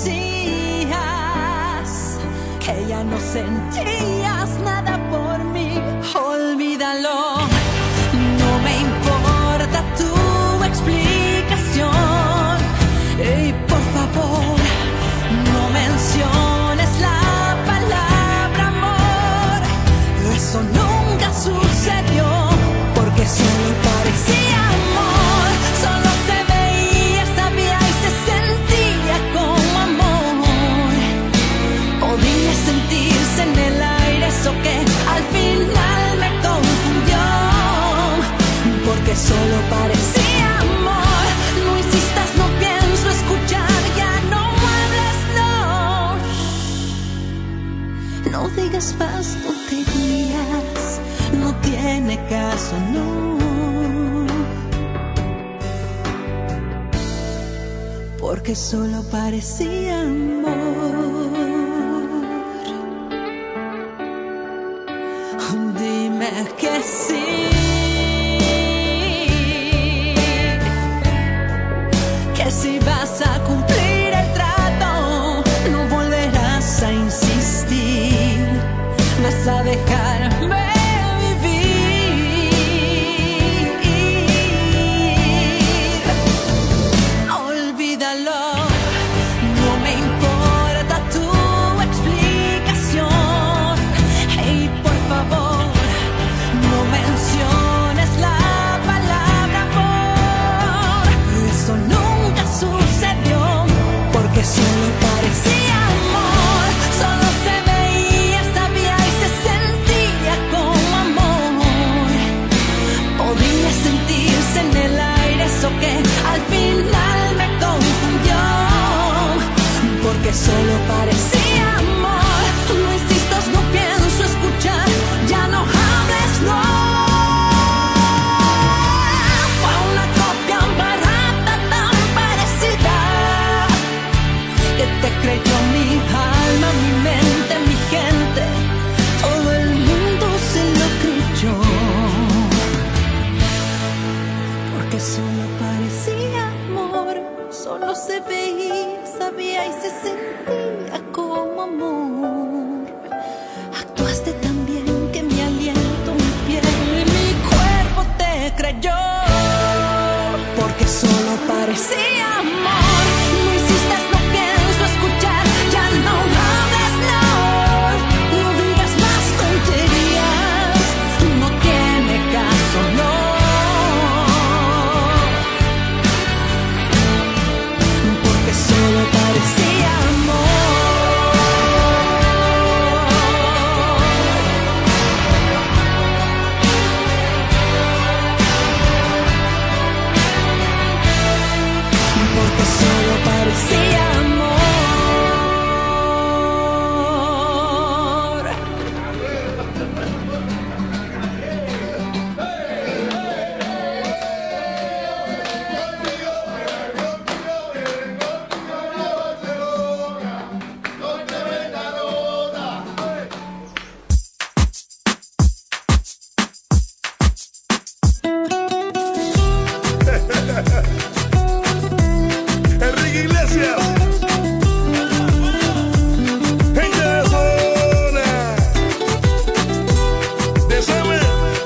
decías que ya no sentías nada por mí. Olvídalo, no me importa tu explicación. Y por favor, no menciones la palabra amor, eso nunca sucedió, porque solo parecía amor, solo se veía, sabía y se sentía como amor. Podía sentirse en el aire, eso que al final me confundió, porque solo parecía amor. No insistas, no pienso escuchar, ya no hables, no. No digas más tonterías, no tiene caso, no. Porque solo parecía amor. Dime que sí, que si vas a cumplir el trato, no volverás a insistir, vas a dejarme vivir. Olvídalo, no me importa tu explicación. Hey, por favor, no menciones la palabra amor, eso nunca sucedió, porque solo parecía amor, solo se veía, sabía y se sentía como amor. Podía sentirse en el aire, eso que al final me confundió, porque solo parecía amor. No insistas, no pienso escuchar, ya no hables, no. Fue una copia barata tan parecida, que te creyó mi alma, mi mente, mi gente, todo el mundo se lo creyó, porque solo parecía amor, solo se veía, sabía y se sentía como amor. Actuaste tan bien que mi aliento, mi piel y mi cuerpo te creyó, porque solo parecía amor. No insistas, no pienso escuchar, ya no hables, no. No digas más tonterías, no tiene caso, no. Porque solo parecía amor. Porque solo parecía amor. Enrique Iglesias, gente de zona, de Seme.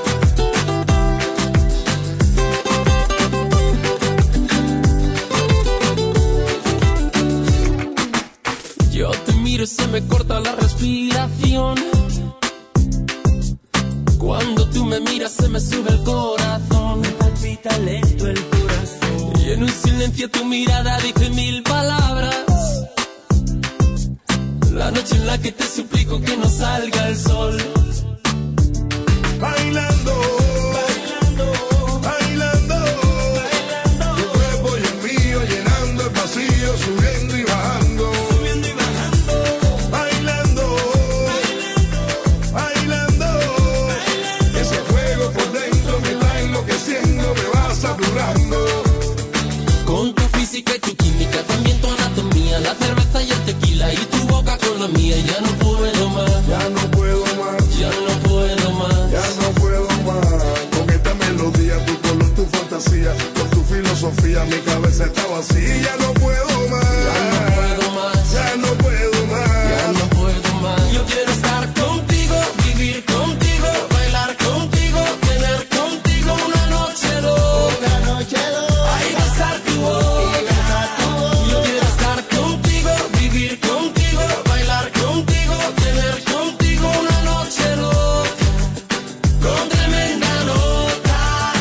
Yo te miro y se me corta la respiración. Cuando tú me miras se me sube el corazón. Me palpita lento el corazón. Y en un silencio tu mirada dice mil palabras. La noche en la que te suplico que no salga el sol. Bailando, bailando, bailando. la cerveza y el tequila y tu boca con la mía. Ya no puedo más, Ya no puedo más, ya no puedo más. ya no puedo más. Con esta melodía, tu color, tu fantasía, con tu filosofía, mi cabeza está vacía. Ya no puedo más, Ya no puedo más, ya no puedo más. ya no puedo más. Yo quiero estar contigo, vivir contigo, bailar contigo, tener contigo una noche loca. Ay, besar tu boca. Yo quiero estar contigo, vivir contigo, bailar contigo, tener contigo una noche loca. Con tremenda nota.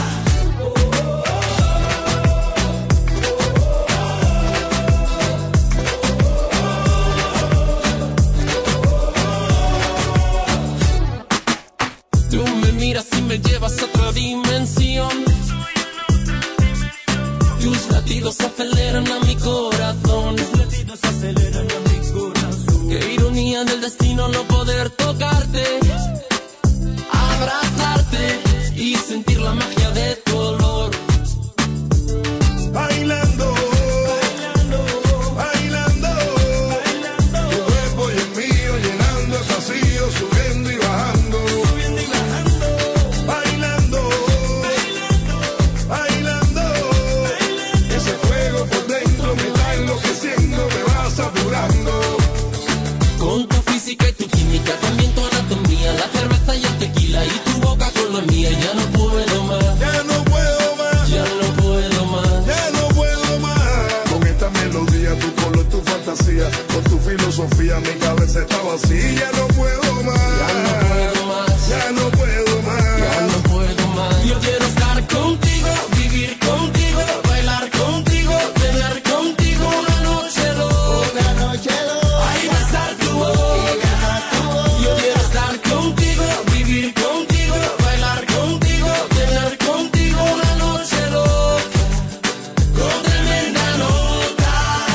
Tú me miras y me llevas a otra dimensión. Tus latidos aceleran a mi corazón. Qué ironía del destino no poder tocarte, abrazarte y sentir la magia de tu olor. Bailando, bailando, tu cuerpo y el mío llenando el vacío, subiendo y bajando. Bailando, bailando, ese fuego por dentro me está enloqueciendo, me va saturando. Con tu física y tu química, también tu anatomía, la cerveza y el tequila y tu boca con la mía. Ya no puedo más, Ya no puedo más, ya no puedo más. ya no puedo más. Con esta melodía, tu color, tu fantasía, con tu filosofía, mi cabeza está vacía. Ya no puedo más, Ya no puedo más, ya no puedo más. ya no puedo más. Yo quiero estar contigo, vivir contigo, bailar contigo, tener contigo una noche loca. Ay, besar tu boca. Yo quiero estar contigo, vivir contigo, bailar contigo, tener contigo una noche loca. Con tremenda nota.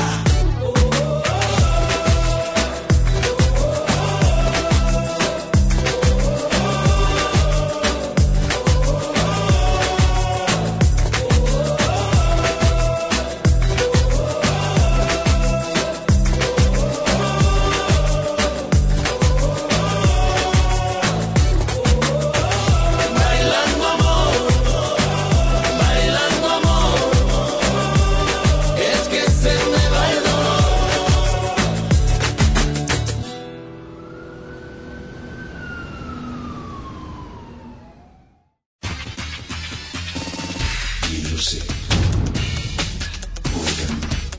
Bailando amor, es que se me va el dolor. Music. Organ.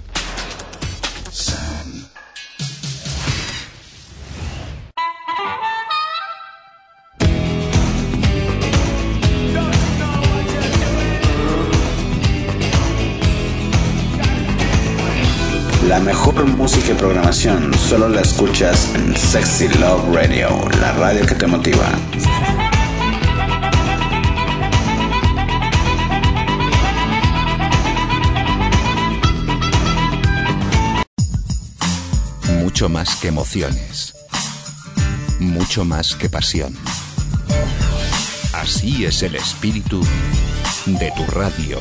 Sound. La mejor música y programación solo la escuchas en Sexy Love Radio, la radio que te motiva. Mucho más que emociones. Mucho más que pasión. Así es el espíritu de tu radio.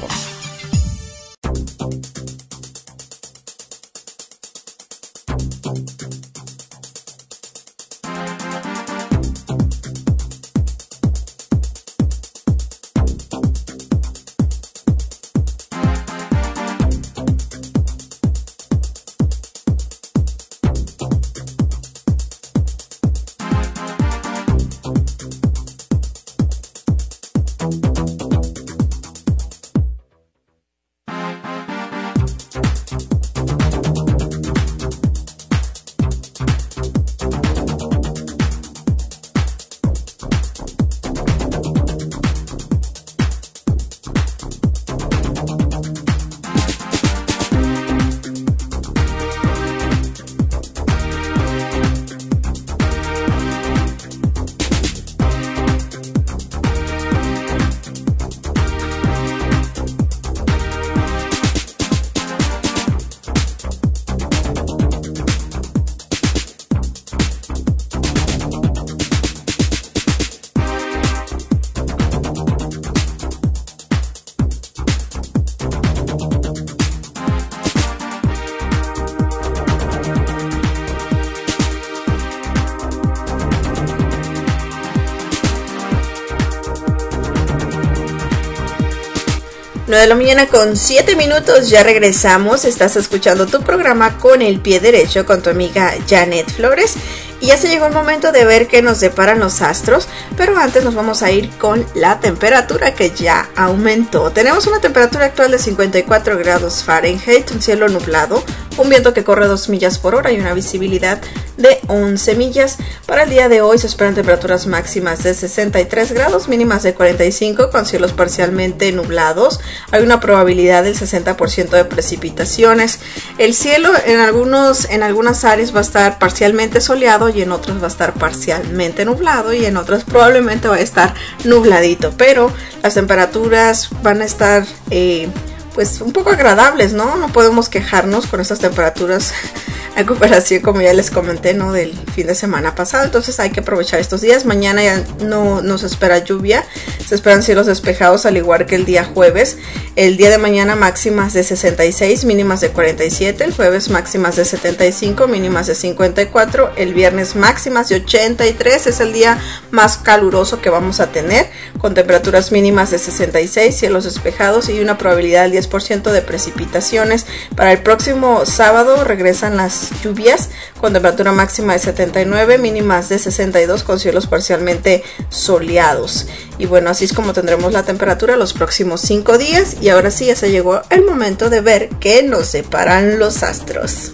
9 de la mañana con 7 minutos, ya regresamos. Estás escuchando tu programa Con el Pie Derecho con tu amiga Janet Flores. Y ya se llegó el momento de ver qué nos deparan los astros, pero antes nos vamos a ir con la temperatura que ya aumentó. Tenemos una temperatura actual de 54 grados Fahrenheit, un cielo nublado, un viento que corre 2 millas por hora y una visibilidad de 11 millas. Para el día de hoy se esperan temperaturas máximas de 63 grados, mínimas de 45, con cielos parcialmente nublados. Hay una probabilidad del 60% de precipitaciones. El cielo en algunas áreas va a estar parcialmente soleado y en otras va a estar parcialmente nublado y en otras probablemente va a estar nubladito, pero las temperaturas van a estar pues un poco agradables, ¿no? No podemos quejarnos con estas temperaturas en comparación, como ya les comenté, ¿no? Del fin de semana pasado. Entonces hay que aprovechar estos días. Mañana ya no nos espera lluvia, se esperan cielos despejados al igual que el día jueves. El día de mañana máximas de 66, mínimas de 47, el jueves máximas de 75, mínimas de 54, el viernes máximas de 83, es el día más caluroso que vamos a tener, con temperaturas mínimas de 66, cielos despejados y una probabilidad del 10% de precipitaciones. Para el próximo sábado regresan las lluvias con temperatura máxima de 79, mínimas de 62, con cielos parcialmente soleados. Y bueno, así es como tendremos la temperatura los próximos 5 días. Y ahora sí, ya se llegó el momento de ver qué nos deparan los astros.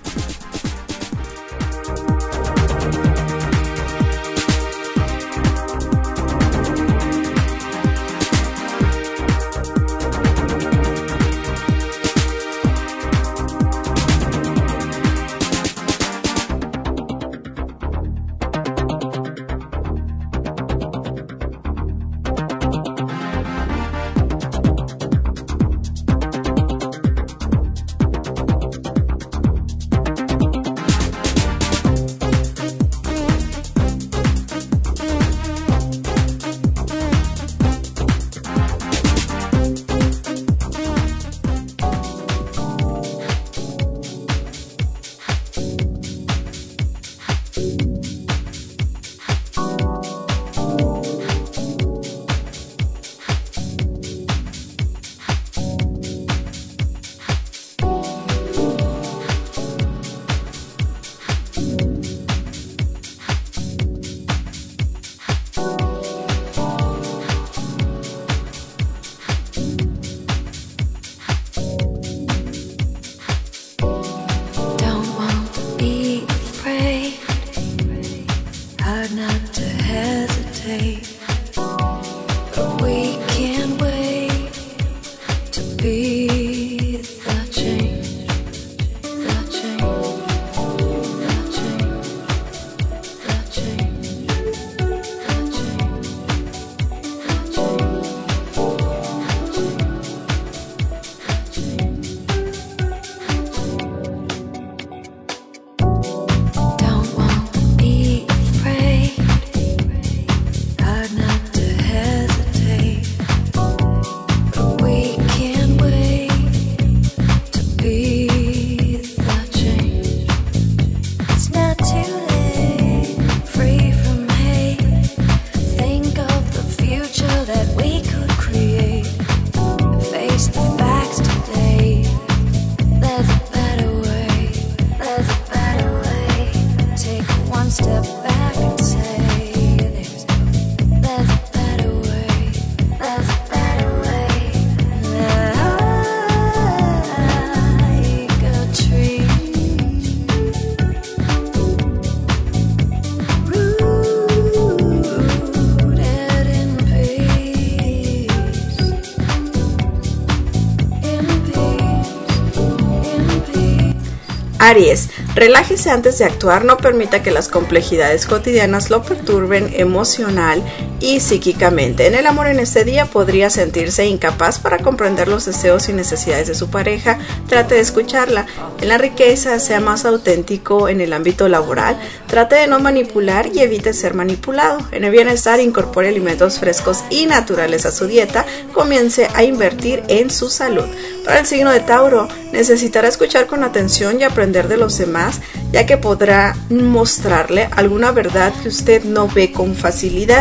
Aries, relájese antes de actuar, no permita que las complejidades cotidianas lo perturben emocional y psíquicamente. En el amor en este día podría sentirse incapaz para comprender los deseos y necesidades de su pareja, trate de escucharla. En la riqueza, sea más auténtico en el ámbito laboral, trate de no manipular y evite ser manipulado. En el bienestar, incorpore alimentos frescos y naturales a su dieta, comience a invertir en su salud. Para el signo de Tauro, necesitará escuchar con atención y aprender de los demás, ya que podrá mostrarle alguna verdad que usted no ve con facilidad.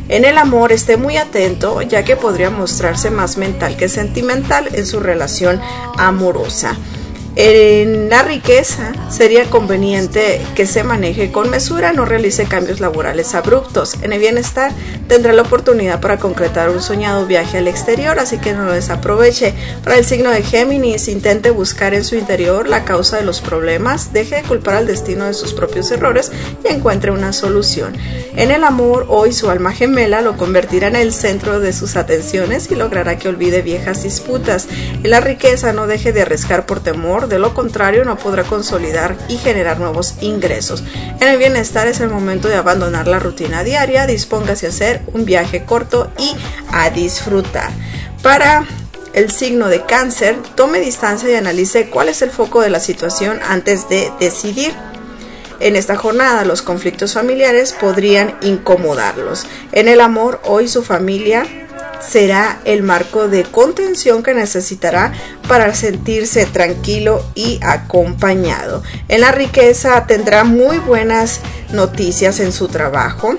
En el amor esté muy atento, ya que podría mostrarse más mental que sentimental en su relación amorosa. En la riqueza sería conveniente que se maneje con mesura, no realice cambios laborales abruptos. En el bienestar tendrá la oportunidad para concretar un soñado viaje al exterior, así que no lo desaproveche. Para el signo de Géminis, intente buscar en su interior la causa de los problemas, deje de culpar al destino de sus propios errores y encuentre una solución. En el amor, hoy su alma gemela lo convertirá en el centro de sus atenciones y logrará que olvide viejas disputas. En la riqueza, no deje de arriesgar por temor, de lo contrario no podrá consolidar y generar nuevos ingresos. En el bienestar es el momento de abandonar la rutina diaria, dispóngase a hacer un viaje corto y a disfrutar. Para el signo de Cáncer, tome distancia y analice cuál es el foco de la situación antes de decidir. En esta jornada los conflictos familiares podrían incomodarlos. En el amor, hoy su familia será el marco de contención que necesitará para sentirse tranquilo y acompañado. En la riqueza tendrá muy buenas noticias en su trabajo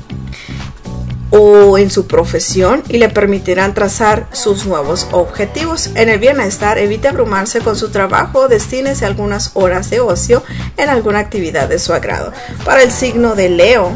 o en su profesión y le permitirán trazar sus nuevos objetivos. En el bienestar, evite abrumarse con su trabajo, destínese algunas horas de ocio en alguna actividad de su agrado. Para el signo de Leo,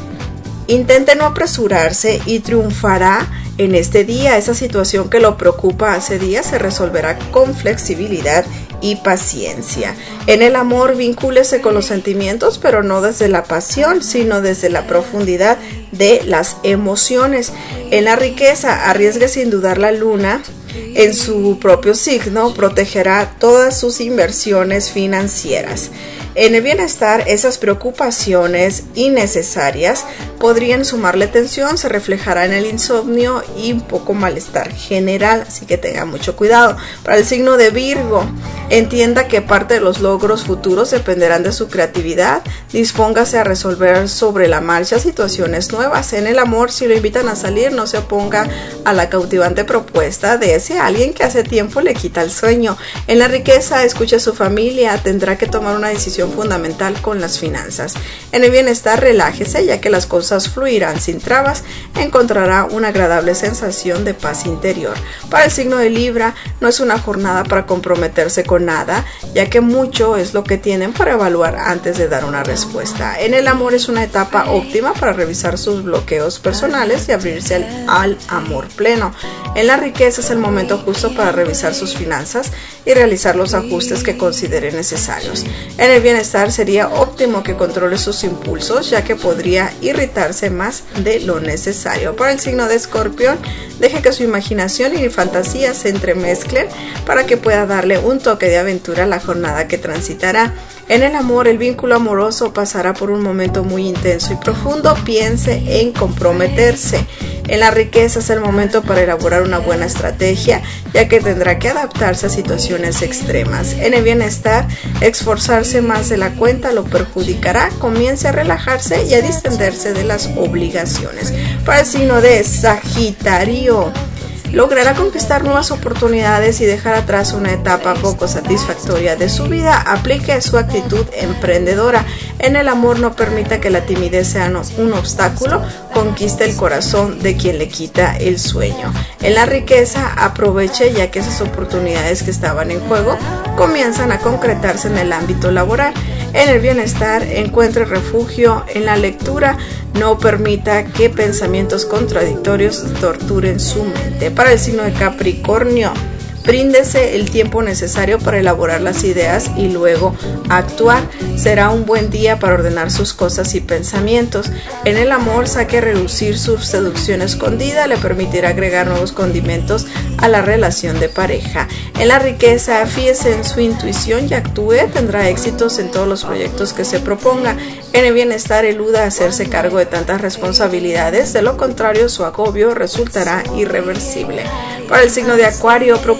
intente no apresurarse y triunfará en este día. Esa situación que lo preocupa hace días se resolverá con flexibilidad y paciencia. En el amor, vincúlese con los sentimientos, pero no desde la pasión, sino desde la profundidad de las emociones. En la riqueza, arriesgue sin dudar la luna en su propio signo, protegerá todas sus inversiones financieras. En el bienestar, esas preocupaciones innecesarias podrían sumarle tensión, se reflejará en el insomnio y un poco malestar general, así que tenga mucho cuidado. Para el signo de Virgo, entienda que parte de los logros futuros dependerán de su creatividad, dispóngase a resolver sobre la marcha situaciones nuevas. En el amor, si lo invitan a salir, no se oponga a la cautivante propuesta de ese alguien que hace tiempo le quita el sueño. En la riqueza, escuche a su familia, tendrá que tomar una decisión fundamental con las finanzas. En el bienestar, relájese, ya que las cosas fluirán sin trabas, encontrará una agradable sensación de paz interior. Para el signo de Libra, no es una jornada para comprometerse con nada, ya que mucho es lo que tienen para evaluar antes de dar una respuesta. En el amor, es una etapa óptima para revisar sus bloqueos personales y abrirse al amor pleno. En la riqueza, es el momento justo para revisar sus finanzas y realizar los ajustes que considere necesarios. En el bienestar, sería óptimo que controle sus impulsos, ya que podría irritarse más de lo necesario. Para el signo de Escorpión, deje que su imaginación y fantasía se entremezclen para que pueda darle un toque de aventura a la jornada que transitará. En el amor, el vínculo amoroso pasará por un momento muy intenso y profundo, piense en comprometerse. En la riqueza, es el momento para elaborar una buena estrategia, ya que tendrá que adaptarse a situaciones extremas. En el bienestar, esforzarse más de la cuenta lo perjudicará, comience a relajarse y a distenderse de las obligaciones. Para el signo de Sagitario, logrará conquistar nuevas oportunidades y dejar atrás una etapa poco satisfactoria de su vida. Aplique su actitud emprendedora. En el amor, no permita que la timidez sea un obstáculo, conquiste el corazón de quien le quita el sueño. En la riqueza, aproveche, ya que esas oportunidades que estaban en juego comienzan a concretarse en el ámbito laboral. En el bienestar, encuentre refugio en la lectura, no permita que pensamientos contradictorios torturen su mente. Para el signo de Capricornio, bríndese el tiempo necesario para elaborar las ideas y luego actuar. Será un buen día para ordenar sus cosas y pensamientos. En el amor, saque a relucir su seducción escondida, le permitirá agregar nuevos condimentos a la relación de pareja. En la riqueza, fíese en su intuición y actúe, tendrá éxitos en todos los proyectos que se proponga. En el bienestar, eluda hacerse cargo de tantas responsabilidades, de lo contrario su agobio resultará irreversible. Para el signo de Acuario, procure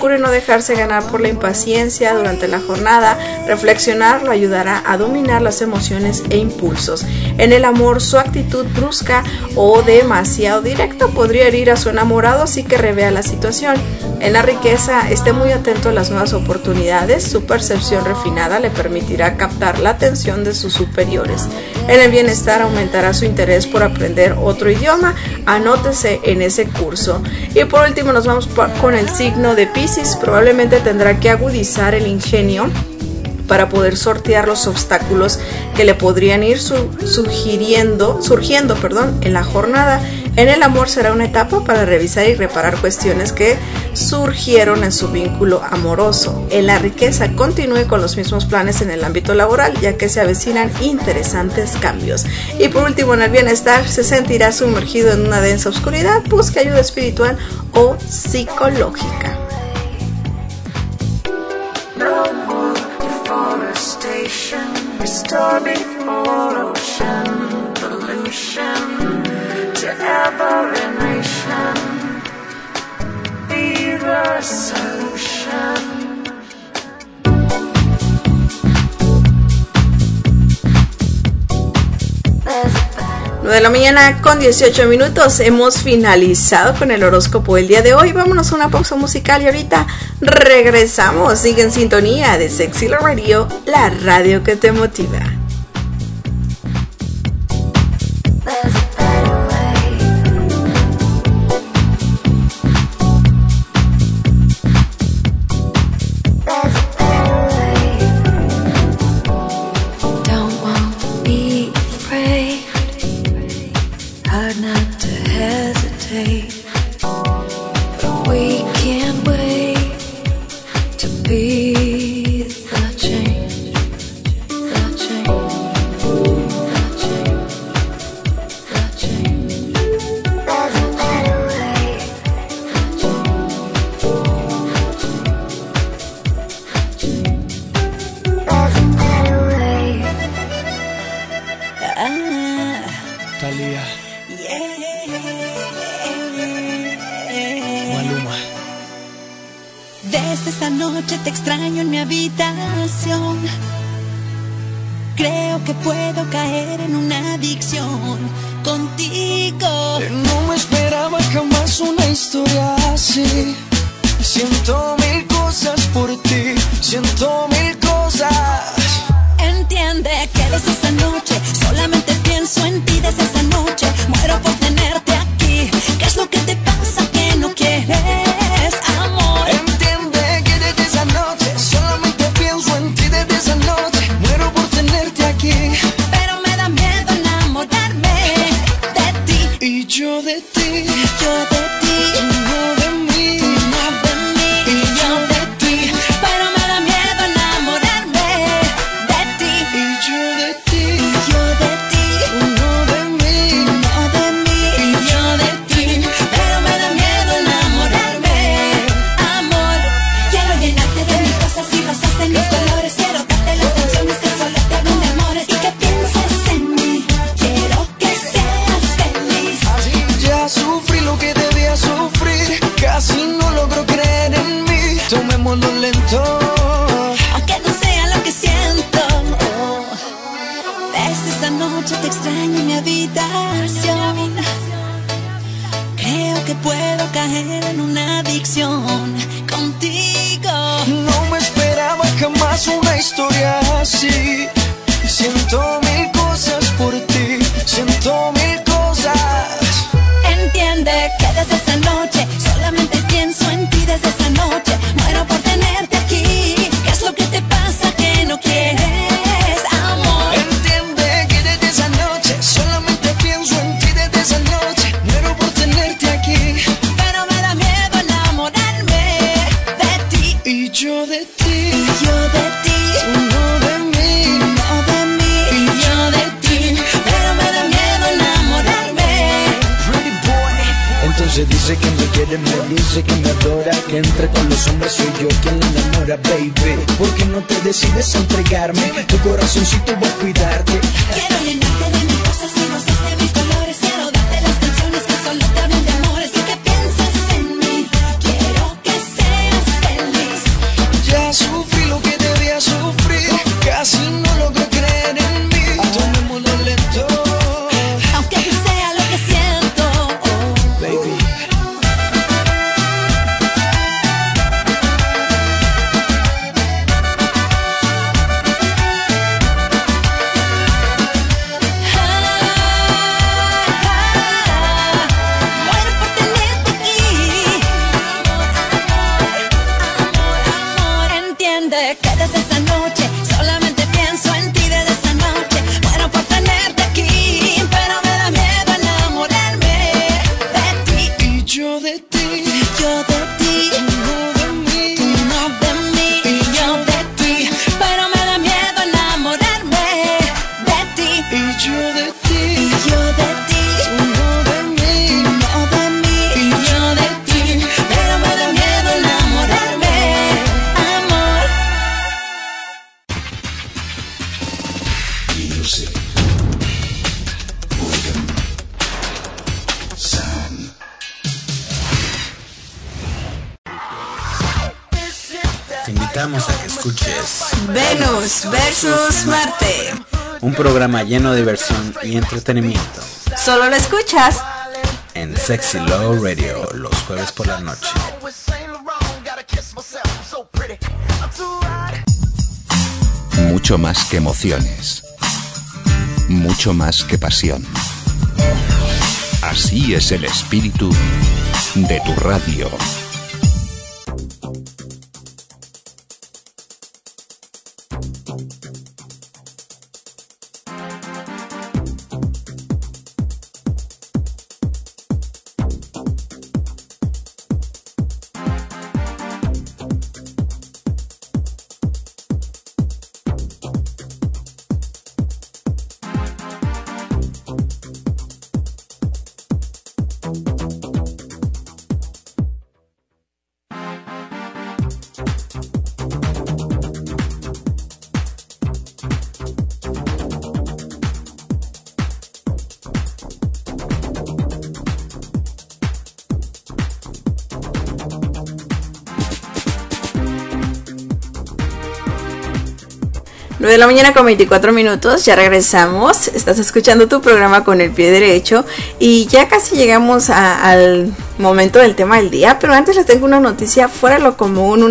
Procure no dejarse ganar por la impaciencia durante la jornada. Reflexionar lo ayudará a dominar las emociones e impulsos. En el amor, su actitud brusca o demasiado directa podría herir a su enamorado, así que revea la situación. En la riqueza, esté muy atento a las nuevas oportunidades. Su percepción refinada le permitirá captar la atención de sus superiores. En el bienestar, aumentará su interés por aprender otro idioma. Anótese en ese curso. Y por último nos vamos con el signo de Piscis. Probablemente tendrá que agudizar el ingenio para poder sortear los obstáculos que le podrían ir surgiendo en la jornada. En el amor será una etapa para revisar y reparar cuestiones que surgieron en su vínculo amoroso. En la riqueza, continúe con los mismos planes en el ámbito laboral, ya que se avecinan interesantes cambios. Y por último, en el bienestar, se sentirá sumergido en una densa oscuridad. Busque ayuda espiritual o psicológica. Restore before ocean pollution to every nation. Be the solution. 9 de la mañana con 18 minutos. Hemos finalizado con el horóscopo del día de hoy. Vámonos a una pausa musical y ahorita regresamos. Sigue en sintonía de Sexy Love Radio, la radio que te motiva. Desde esa noche te extraño en mi habitación. Creo que puedo caer en una adicción contigo. No me esperaba jamás una historia así. Siento mil cosas por ti, siento mil cosas. Entiende que desde esa noche solamente pienso en ti. Desde esa noche muero por tenerte aquí. ¿Qué es lo que te pasa que no quieres amor? Entiende que desde esa noche solamente pienso en ti. Desde esa noche muero por tenerte aquí. Pero me da miedo enamorarme de ti. Y yo de ti, yo de ti, tú no de mí, tú no de mí, y yo de ti. pero me da miedo enamorarme de ti. Y yo de ti, Yo de ti, tú no de mí, no de mí, y yo de ti. pero me da miedo enamorarme. Amor, quiero llenarte de mis cosas y rosas de mis colores. Quiero darte las canciones que solo te hagan de amores y que pienses en mí. Quiero que seas feliz. Así ya sufrí lo que debía sufrir. Casi no logro creer en mí. Tomémoslo lento. Aunque no sea lo que siento. Desde esta noche te extraño en mi habitación. Creo que puedo caer en una adicción contigo. No me esperaba jamás una historia así. Siento mil cosas por ti, siento mil cosas. Entiende que desde esa noche solamente pienso en ti. Desde esa noche muero por tenerte aquí. ¿Qué es lo que te pasa que no quieres amor? Entiende que desde esa noche solamente pienso en ti. Desde esa noche muero por tenerte aquí. Pero me da miedo enamorarme de ti. Y yo de ti, Yo de ti, tú no de mí, no de mí, y yo de ti. pero me da miedo enamorarme. Pretty boy. Entonces dice que me quiere, me dice que me adora, que entre todos los hombres soy yo quien la enamora, baby. ¿Por qué no te decides a entregarme? Tu corazoncito voy a cuidarte. Quiero llenarte de mis cosas y rosas de mis colores. Quiero darte las canciones que solo te hablan de amores y que pienses en mí. Quiero que seas feliz. music. Rhythm. Sound. Te invitamos a que escuches Venus versus Marte. un programa lleno de diversión y entretenimiento Solo lo escuchas en Sexy Love Radio los jueves por la noche. Mucho más que emociones. Mucho más que pasión. Así es el espíritu de tu radio. De la mañana con 24 minutos, ya regresamos. Estás escuchando tu programa con el pie derecho y ya casi llegamos al momento del tema del día, pero antes les tengo una noticia fuera de lo común,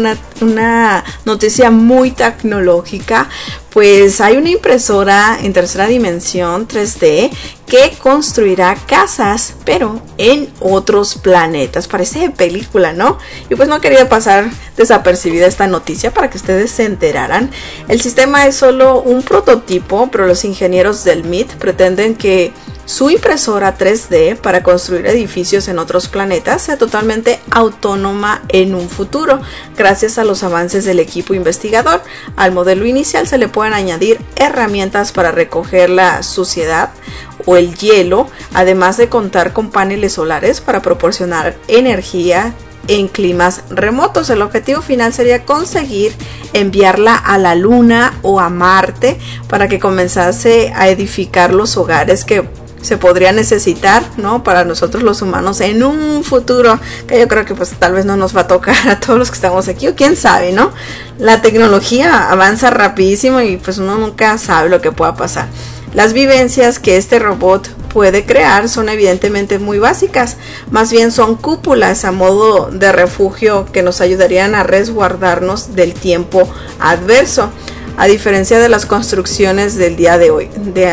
una noticia muy tecnológica. Pues hay una impresora en tercera dimensión 3D que construirá casas, pero en otros planetas. Parece de película, ¿no? Y pues no quería pasar desapercibida esta noticia para que ustedes se enteraran. El sistema es solo un prototipo, pero los ingenieros del MIT pretenden que su impresora 3D para construir edificios en otros planetas sea totalmente autónoma en un futuro. Gracias a los avances del equipo investigador, al modelo inicial se le pueden añadir herramientas para recoger la suciedad o el hielo, además de contar con paneles solares para proporcionar energía en climas remotos. El objetivo final sería conseguir enviarla a la Luna o a Marte para que comenzase a edificar los hogares que se podría necesitar, ¿no? Para nosotros los humanos en un futuro, que yo creo que pues tal vez no nos va a tocar a todos los que estamos aquí, o quién sabe, ¿no? La tecnología avanza rapidísimo y pues uno nunca sabe lo que pueda pasar. Las vivencias que este robot puede crear son evidentemente muy básicas, más bien son cúpulas a modo de refugio que nos ayudarían a resguardarnos del tiempo adverso, a diferencia de las construcciones del día de hoy,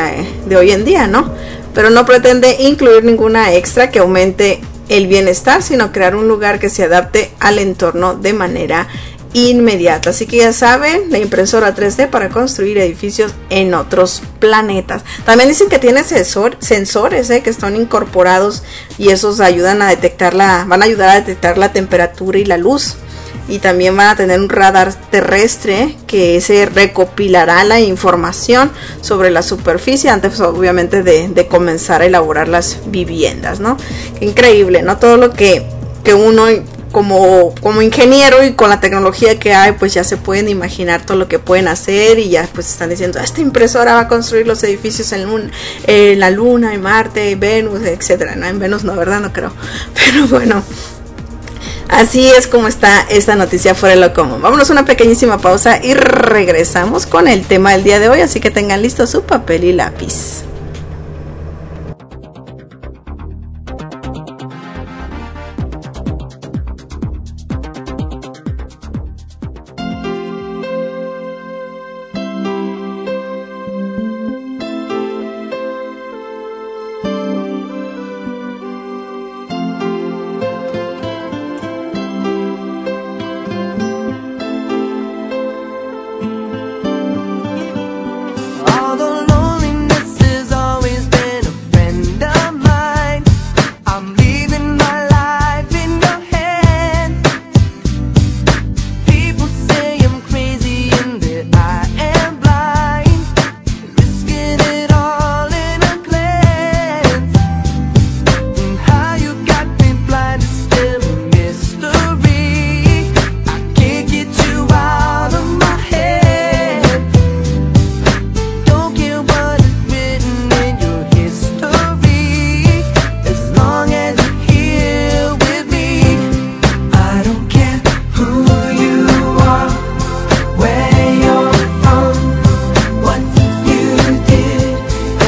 de hoy en día, ¿no? Pero no pretende incluir ninguna extra que aumente el bienestar, sino crear un lugar que se adapte al entorno de manera inmediata. Así que ya saben, la impresora 3D para construir edificios en otros planetas. También dicen que tiene sensores que están incorporados y esos ayudan a van a ayudar a detectar la temperatura y la luz. Y también van a tener un radar terrestre que se recopilará la información sobre la superficie antes obviamente de comenzar a elaborar las viviendas, ¿no? Qué increíble, ¿no? Todo lo que uno como ingeniero y con la tecnología que hay, pues ya se pueden imaginar todo lo que pueden hacer y ya pues están diciendo, esta impresora va a construir los edificios en la Luna, en Marte, Venus, etcétera. No, en Venus no, ¿verdad? No creo. Pero bueno, así es como está esta noticia fuera de lo común. Vámonos a una pequeñísima pausa y regresamos con el tema del día de hoy, así que tengan listo su papel y lápiz. All the loneliness is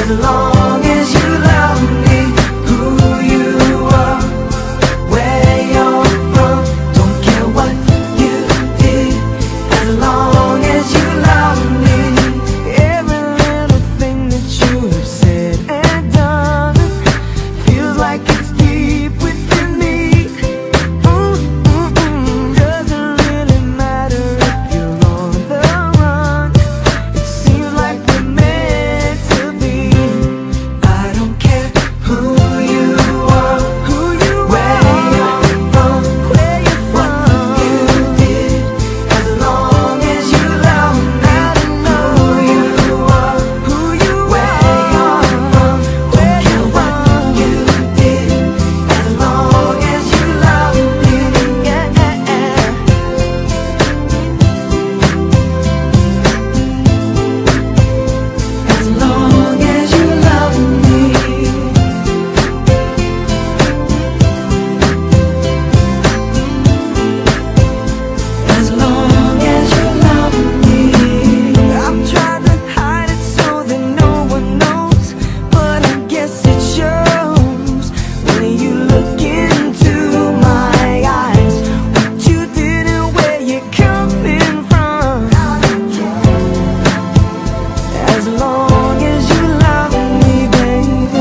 as long as you love me. Who you are, where you're from, don't care what you did, as long as you love me. Every little thing that you have said and done feels like it's deep within me. Doesn't really matter if you're on the run. It seems like we're meant to be. I don't care who you are, where you're from, what you did, as long as you love me. Who you are, where you're from, don't care what you did, as long as you love me. Yeah. As long as you love me. As long as you love me. I've tried to hide it so that no one knows, but I guess it shows when you look into my eyes. What you did and where you're coming from. As long as you love me, baby.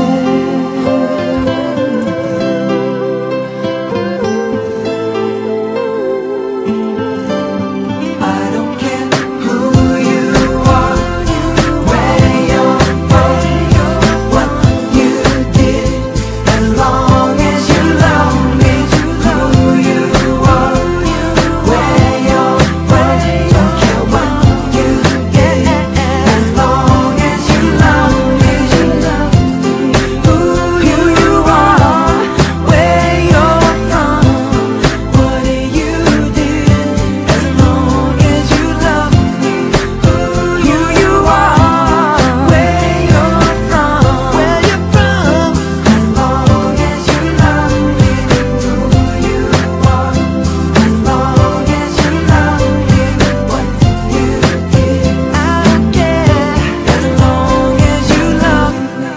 I don't care who you are, where you're from, what you did, as long as you love me. Who you are, where you're from, don't care what you did, as long as you love me. Who you are, where you're from, what you did, as long as you love me. Who you are, where you're from, as long as you love me. Who you are, as long as you love me. What you did, I don't care, as long as you love me.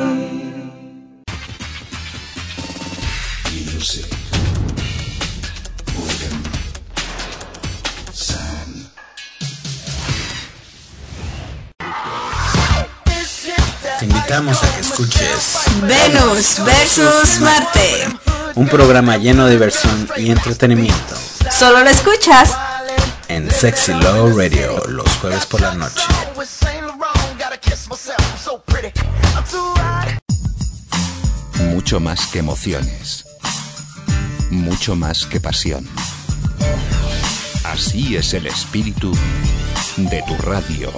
Music. Morgan. Sam. Te invitamos a que escuches Venus versus Marte. un programa lleno de diversión y entretenimiento Solo lo escuchas en Sexy Love Radio los jueves por la noche. Mucho más que emociones. Mucho más que pasión. Así es el espíritu de tu radio.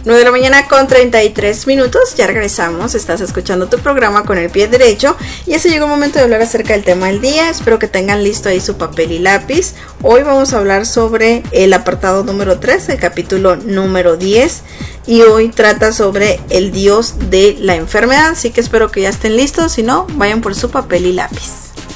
9 de la mañana con 33 minutos, ya regresamos, estás escuchando tu programa con el pie derecho y ya se llegó el momento de hablar acerca del tema del día. Espero que tengan listo ahí su papel y lápiz. Hoy vamos a hablar sobre el apartado número 3, el capítulo número 10, y hoy trata sobre el Dios de la enfermedad, así que espero que ya estén listos, si no, vayan por su papel y lápiz.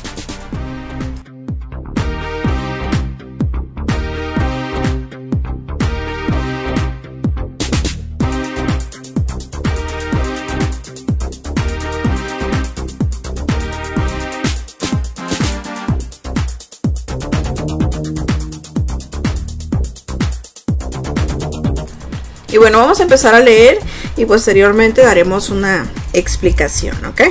Y bueno, vamos a empezar a leer y posteriormente daremos una explicación, ¿ok?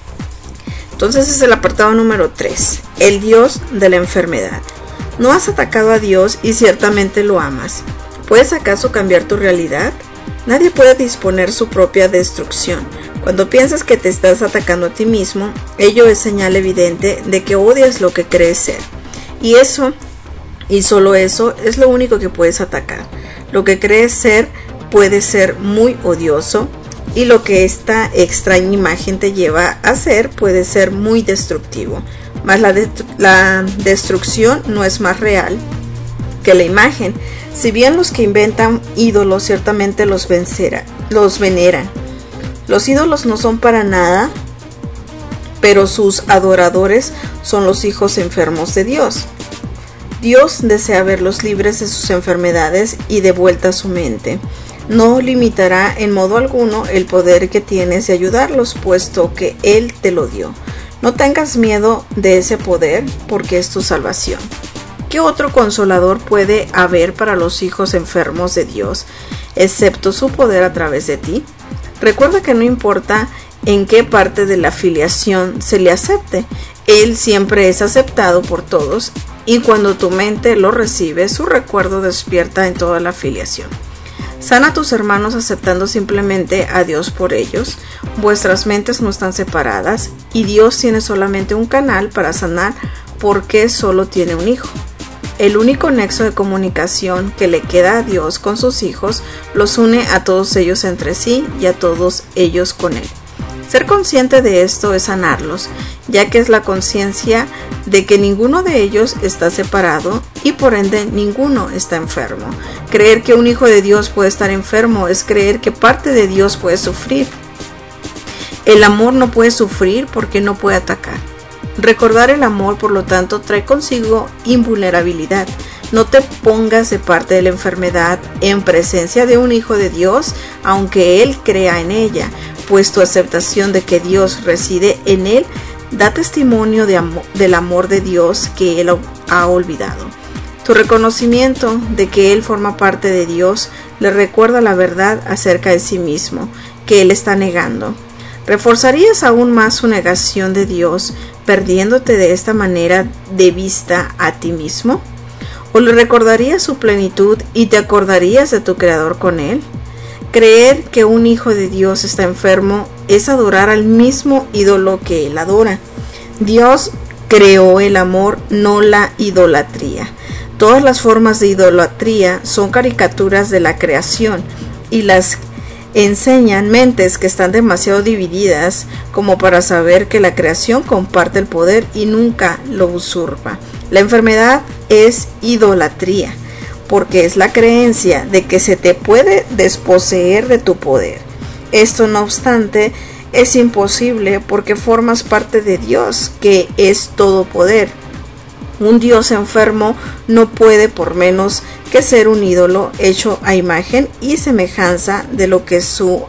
Entonces es el apartado número 3, el Dios de la enfermedad. No has atacado a Dios y ciertamente lo amas. ¿Puedes acaso cambiar tu realidad? Nadie puede disponer su propia destrucción. Cuando piensas que te estás atacando a ti mismo, ello es señal evidente de que odias lo que crees ser. Y eso, y solo eso, es lo único que puedes atacar. Lo que crees ser puede ser muy odioso y lo que esta extraña imagen te lleva a hacer puede ser muy destructivo. Mas la destrucción no es más real que la imagen. Si bien los que inventan ídolos ciertamente los veneran. Los ídolos no son para nada, pero sus adoradores son los hijos enfermos de Dios. Dios desea verlos libres de sus enfermedades y de vuelta a su mente. No limitará en modo alguno el poder que tienes de ayudarlos, puesto que Él te lo dio. No tengas miedo de ese poder, porque es tu salvación. ¿Qué otro consolador puede haber para los hijos enfermos de Dios, excepto su poder a través de ti? Recuerda que no importa en qué parte de la filiación se le acepte, Él siempre es aceptado por todos, y cuando tu mente lo recibe, su recuerdo despierta en toda la filiación. Sana a tus hermanos aceptando simplemente a Dios por ellos. Vuestras mentes no están separadas y Dios tiene solamente un canal para sanar porque solo tiene un hijo. El único nexo de comunicación que le queda a Dios con sus hijos los une a todos ellos entre sí y a todos ellos con Él. Ser consciente de esto es sanarlos, ya que es la conciencia de que ninguno de ellos está separado y por ende ninguno está enfermo. Creer que un hijo de Dios puede estar enfermo es creer que parte de Dios puede sufrir. El amor no puede sufrir porque no puede atacar. Recordar el amor, por lo tanto, trae consigo invulnerabilidad. No te pongas de parte de la enfermedad en presencia de un hijo de Dios, aunque Él crea en ella, pues tu aceptación de que Dios reside en Él da testimonio del amor de Dios que Él ha olvidado. Tu reconocimiento de que Él forma parte de Dios le recuerda la verdad acerca de sí mismo, que Él está negando. ¿Reforzarías aún más su negación de Dios, perdiéndote de esta manera de vista a ti mismo? ¿O le recordarías su plenitud y te acordarías de tu Creador con Él? Creer que un hijo de Dios está enfermo es adorar al mismo ídolo que Él adora. Dios creó el amor, no la idolatría. Todas las formas de idolatría son caricaturas de la creación y las enseñan mentes que están demasiado divididas como para saber que la creación comparte el poder y nunca lo usurpa. La enfermedad es idolatría, porque es la creencia de que se te puede desposeer de tu poder. Esto, no obstante, es imposible porque formas parte de Dios, que es todo poder. Un Dios enfermo no puede por menos que ser un ídolo hecho a imagen y semejanza de lo que su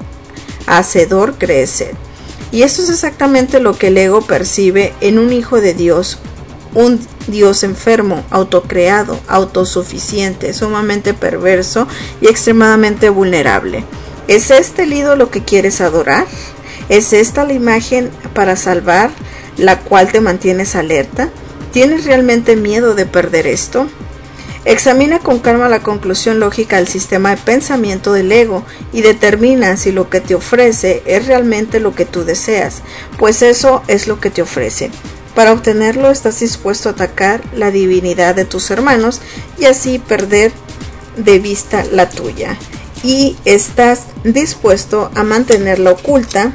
hacedor cree ser. Y esto es exactamente lo que el ego percibe en un hijo de Dios, un Dios enfermo, autocreado, autosuficiente, sumamente perverso y extremadamente vulnerable. ¿Es este el ídolo que quieres adorar? ¿Es esta la imagen para salvar, la cual te mantienes alerta? ¿Tienes realmente miedo de perder esto? Examina con calma la conclusión lógica del sistema de pensamiento del ego y determina si lo que te ofrece es realmente lo que tú deseas, pues eso es lo que te ofrece. Para obtenerlo estás dispuesto a atacar la divinidad de tus hermanos y así perder de vista la tuya. y estás dispuesto a mantenerla oculta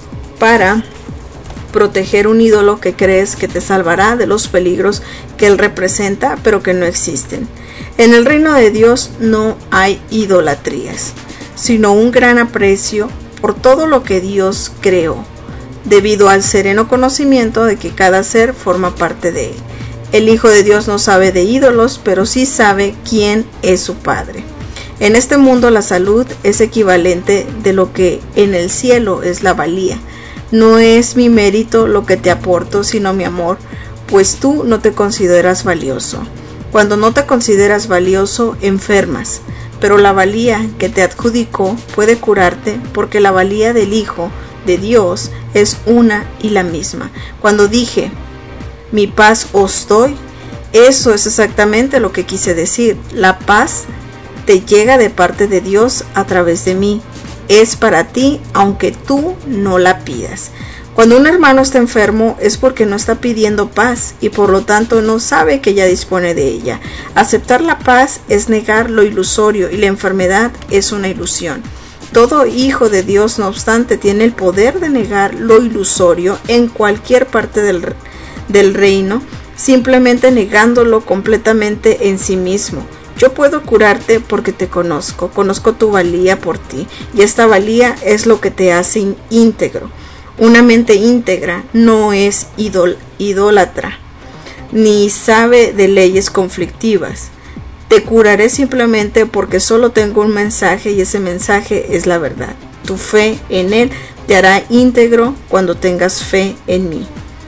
para proteger un ídolo que crees que te salvará de los peligros que él representa, pero que no existen. En el reino de Dios no hay idolatrías, sino un gran aprecio por todo lo que Dios creó, debido al sereno conocimiento de que cada ser forma parte de él. El Hijo de Dios no sabe de ídolos, pero sí sabe quién es su Padre. En este mundo la salud es equivalente de lo que en el cielo es la valía. No es mi mérito lo que te aporto, sino mi amor, pues tú no te consideras valioso. Cuando no te consideras valioso, enfermas, pero la valía que te adjudicó puede curarte, porque la valía del Hijo de Dios es una y la misma. Cuando dije, mi paz os doy, eso es exactamente lo que quise decir. La paz te llega de parte de Dios a través de mí. Es para ti, aunque tú no la pidas. Cuando un hermano está enfermo es porque no está pidiendo paz y por lo tanto no sabe que ya dispone de ella. Aceptar la paz es negar lo ilusorio y la enfermedad es una ilusión. Todo hijo de Dios, no obstante, tiene el poder de negar lo ilusorio en cualquier parte del reino, simplemente negándolo completamente en sí mismo. Yo puedo curarte porque te conozco tu valía por ti, y esta valía es lo que te hace íntegro. Una mente íntegra no es idólatra, ni sabe de leyes conflictivas. Te curaré simplemente porque solo tengo un mensaje y ese mensaje es la verdad. Tu fe en él te hará íntegro cuando tengas fe en mí.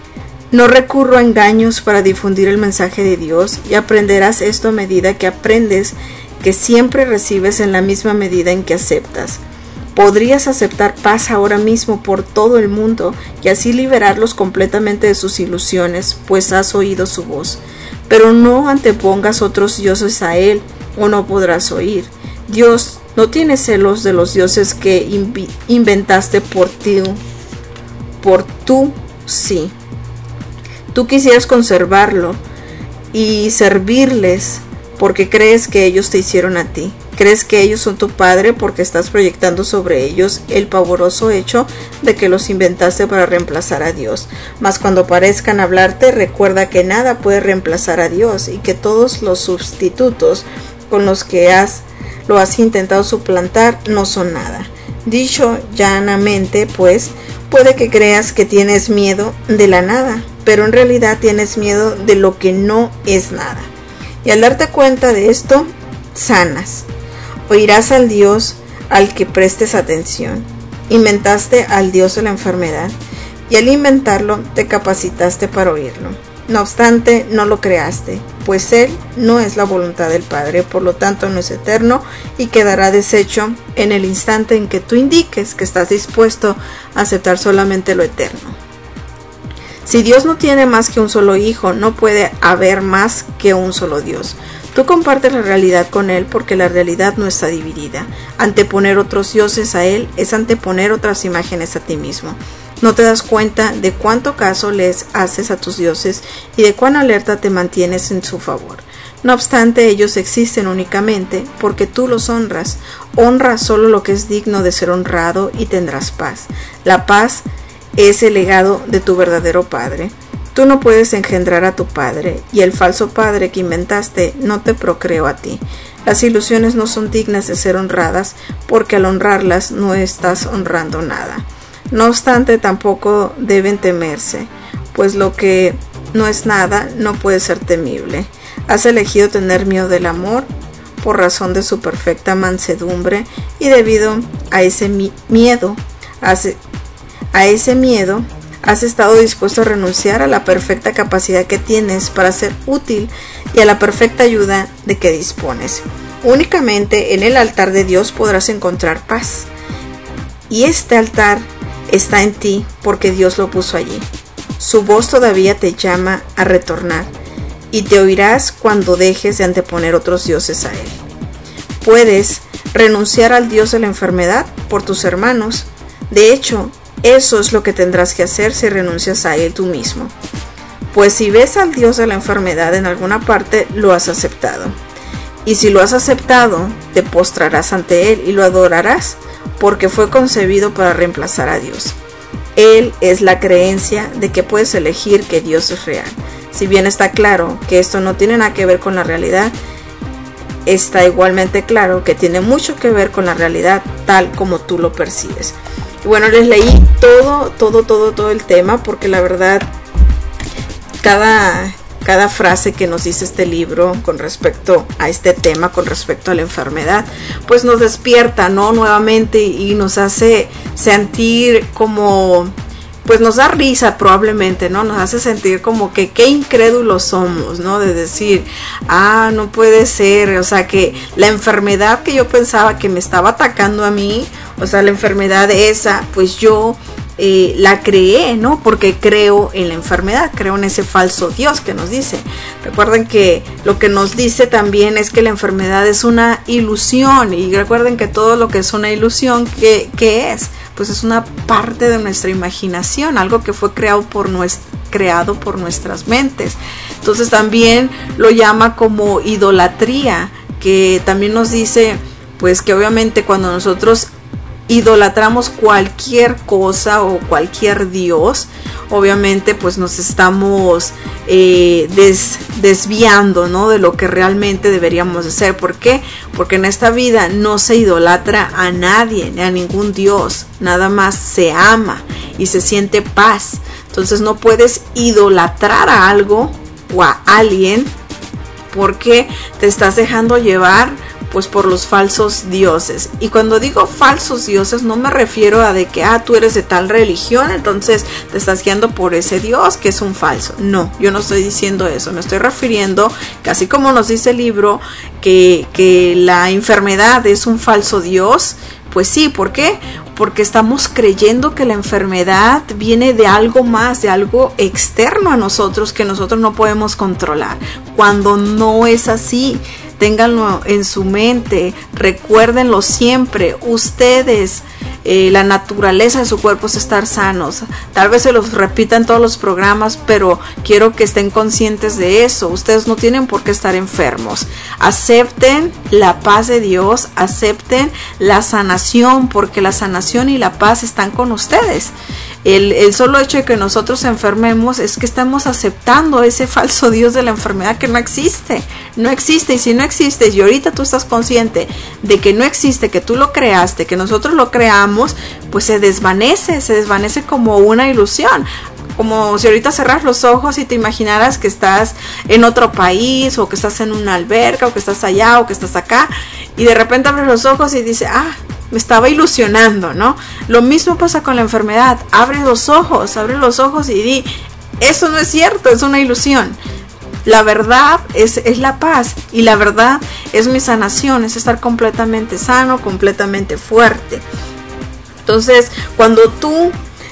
No recurro a engaños para difundir el mensaje de Dios, y aprenderás esto a medida que aprendes que siempre recibes en la misma medida en que aceptas. Podrías aceptar paz ahora mismo por todo el mundo y así liberarlos completamente de sus ilusiones, pues has oído su voz. Pero no antepongas otros dioses a él, o no podrás oír. Dios no tiene celos de los dioses que inventaste por tú sí. Tú quisieras conservarlo y servirles porque crees que ellos te hicieron a ti. Crees que ellos son tu padre porque estás proyectando sobre ellos el pavoroso hecho de que los inventaste para reemplazar a Dios. Mas cuando parezcan hablarte, recuerda que nada puede reemplazar a Dios y que todos los sustitutos con los que lo has intentado suplantar no son nada. Dicho llanamente, pues, puede que creas que tienes miedo de la nada, pero en realidad tienes miedo de lo que no es nada. Y al darte cuenta de esto, sanas. Oirás al Dios al que prestes atención. Inventaste al Dios de la enfermedad, y al inventarlo te capacitaste para oírlo. No obstante, no lo creaste, pues Él no es la voluntad del Padre, por lo tanto no es eterno y quedará deshecho en el instante en que tú indiques que estás dispuesto a aceptar solamente lo eterno. Si Dios no tiene más que un solo hijo, no puede haber más que un solo Dios. Tú compartes la realidad con Él porque la realidad no está dividida. Anteponer otros dioses a Él es anteponer otras imágenes a ti mismo. No te das cuenta de cuánto caso les haces a tus dioses y de cuán alerta te mantienes en su favor. No obstante, ellos existen únicamente porque tú los honras. Honra solo lo que es digno de ser honrado y tendrás paz. La paz es el legado de tu verdadero Padre. Tú no puedes engendrar a tu padre, y el falso padre que inventaste no te procreó a ti. Las ilusiones no son dignas de ser honradas, porque al honrarlas no estás honrando nada. No obstante, tampoco deben temerse, pues lo que no es nada no puede ser temible. Has elegido tener miedo del amor por razón de su perfecta mansedumbre, y debido a ese miedo has estado dispuesto a renunciar a la perfecta capacidad que tienes para ser útil y a la perfecta ayuda de que dispones. Únicamente en el altar de Dios podrás encontrar paz. Y este altar está en ti porque Dios lo puso allí. Su voz todavía te llama a retornar y te oirás cuando dejes de anteponer otros dioses a Él. Puedes renunciar al Dios de la enfermedad por tus hermanos. De hecho, eso es lo que tendrás que hacer si renuncias a Él tú mismo. Pues si ves al Dios de la enfermedad en alguna parte, lo has aceptado. Y si lo has aceptado, te postrarás ante Él y lo adorarás, porque fue concebido para reemplazar a Dios. Él es la creencia de que puedes elegir que Dios es real. Si bien está claro que esto no tiene nada que ver con la realidad, está igualmente claro que tiene mucho que ver con la realidad tal como tú lo percibes. Y bueno, les leí todo el tema, porque la verdad cada frase que nos dice este libro con respecto a este tema, con respecto a la enfermedad, pues nos despierta, ¿no? Nuevamente, y nos hace sentir como, pues nos da risa probablemente, ¿no? Nos hace sentir como que qué incrédulos somos, ¿no? De decir, no puede ser, o sea, que la enfermedad que yo pensaba que me estaba atacando a mí, o sea, la enfermedad esa, pues yo la creé, ¿no? Porque creo en la enfermedad, creo en ese falso Dios que nos dice. Recuerden que lo que nos dice también es que la enfermedad es una ilusión, y recuerden que todo lo que es una ilusión, ¿qué es? Pues es una parte de nuestra imaginación, algo que fue creado por nuestras mentes. Entonces también lo llama como idolatría, que también nos dice pues que obviamente cuando nosotros idolatramos cualquier cosa o cualquier Dios, obviamente pues nos estamos desviando, ¿no? De lo que realmente deberíamos hacer. ¿Por qué? Porque en esta vida no se idolatra a nadie, ni a ningún Dios, nada más se ama y se siente paz. Entonces no puedes idolatrar a algo o a alguien porque te estás dejando llevar pues por los falsos dioses. Y cuando digo falsos dioses no me refiero a de que tú eres de tal religión, entonces te estás guiando por ese dios que es un falso. No, yo no estoy diciendo eso, me estoy refiriendo que así como nos dice el libro que la enfermedad es un falso dios, pues sí, ¿por qué? Porque estamos creyendo que la enfermedad viene de algo más, de algo externo a nosotros que nosotros no podemos controlar, cuando no es así. Ténganlo en su mente, recuérdenlo siempre, ustedes, la naturaleza de su cuerpo es estar sanos. Tal vez se los repita en todos los programas, pero quiero que estén conscientes de eso. Ustedes no tienen por qué estar enfermos. Acepten la paz de Dios, acepten la sanación, porque la sanación y la paz están con ustedes. El solo hecho de que nosotros enfermemos es que estamos aceptando ese falso Dios de la enfermedad que no existe. No existe, y si no existe y ahorita tú estás consciente de que no existe, que tú lo creaste, que nosotros lo creamos, pues se desvanece como una ilusión. Como si ahorita cerras los ojos y te imaginaras que estás en otro país, o que estás en una alberca, o que estás allá, o que estás acá, y de repente abres los ojos y dices, me estaba ilusionando, ¿no? Lo mismo pasa con la enfermedad. Abre los ojos y di, eso no es cierto, es una ilusión. La verdad es la paz, y la verdad es mi sanación, es estar completamente sano, completamente fuerte. Entonces, cuando tú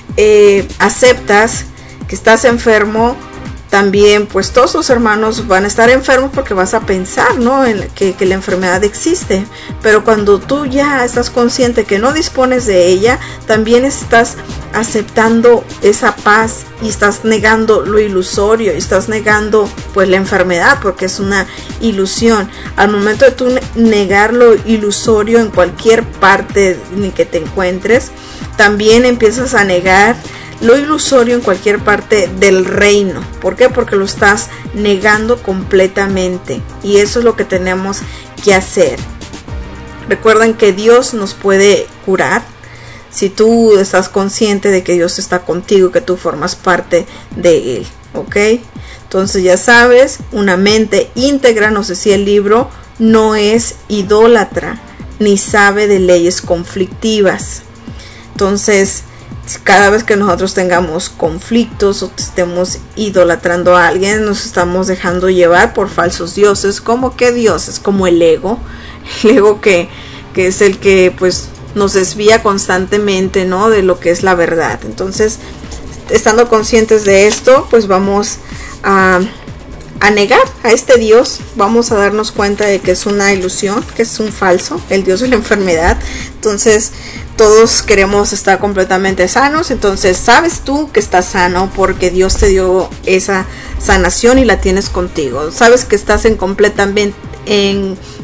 aceptas que estás enfermo, también pues todos tus hermanos van a estar enfermos, porque vas a pensar, ¿no? En que la enfermedad existe. Pero cuando tú ya estás consciente que no dispones de ella, también estás aceptando esa paz, y estás negando lo ilusorio, y estás negando pues la enfermedad, porque es una ilusión. Al momento de tú negar lo ilusorio en cualquier parte en que te encuentres, también empiezas a negar lo ilusorio en cualquier parte del reino. ¿Por qué? Porque lo estás negando completamente, y eso es lo que tenemos que hacer. Recuerden que Dios nos puede curar si tú estás consciente de que Dios está contigo, que tú formas parte de Él, ¿ok? Entonces ya sabes, una mente íntegra, nos decía el libro, no es idólatra, ni sabe de leyes conflictivas. Entonces, cada vez que nosotros tengamos conflictos o estemos idolatrando a alguien, nos estamos dejando llevar por falsos dioses. ¿Cómo qué dioses? Como el ego que es el que pues nos desvía constantemente, ¿no? De lo que es la verdad. Entonces, estando conscientes de esto, pues vamos a negar a este Dios. Vamos a darnos cuenta de que es una ilusión, que es un falso, el Dios de la enfermedad. Entonces, todos queremos estar completamente sanos. Entonces, sabes tú que estás sano porque Dios te dio esa sanación y la tienes contigo. Sabes que estás en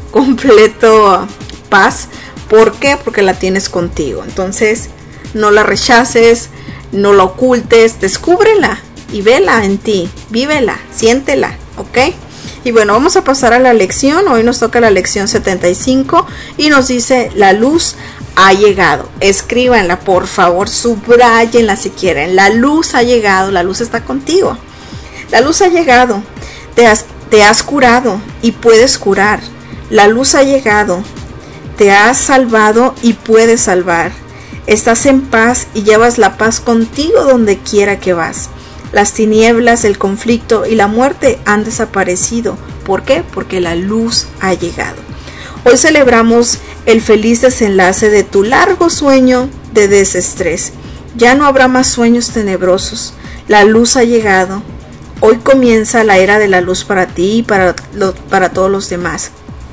completo paz. ¿Por qué? Porque la tienes contigo. Entonces, no la rechaces, no la ocultes, descúbrela y vela en ti, vívela, siéntela, ¿ok? Y bueno, vamos a pasar a la lección. Hoy nos toca la lección 75 y nos dice: la luz ha llegado. Escríbanla, por favor, subrayenla si quieren. La luz ha llegado, la luz está contigo. La luz ha llegado, te has curado y puedes curar. La luz ha llegado, te has salvado y puedes salvar. Estás en paz y llevas la paz contigo donde quiera que vas. Las tinieblas, el conflicto y la muerte han desaparecido. ¿Por qué? Porque la luz ha llegado. Hoy celebramos el feliz desenlace de tu largo sueño de desestrés. Ya no habrá más sueños tenebrosos. La luz ha llegado. Hoy comienza la era de la luz para ti y para todos los demás.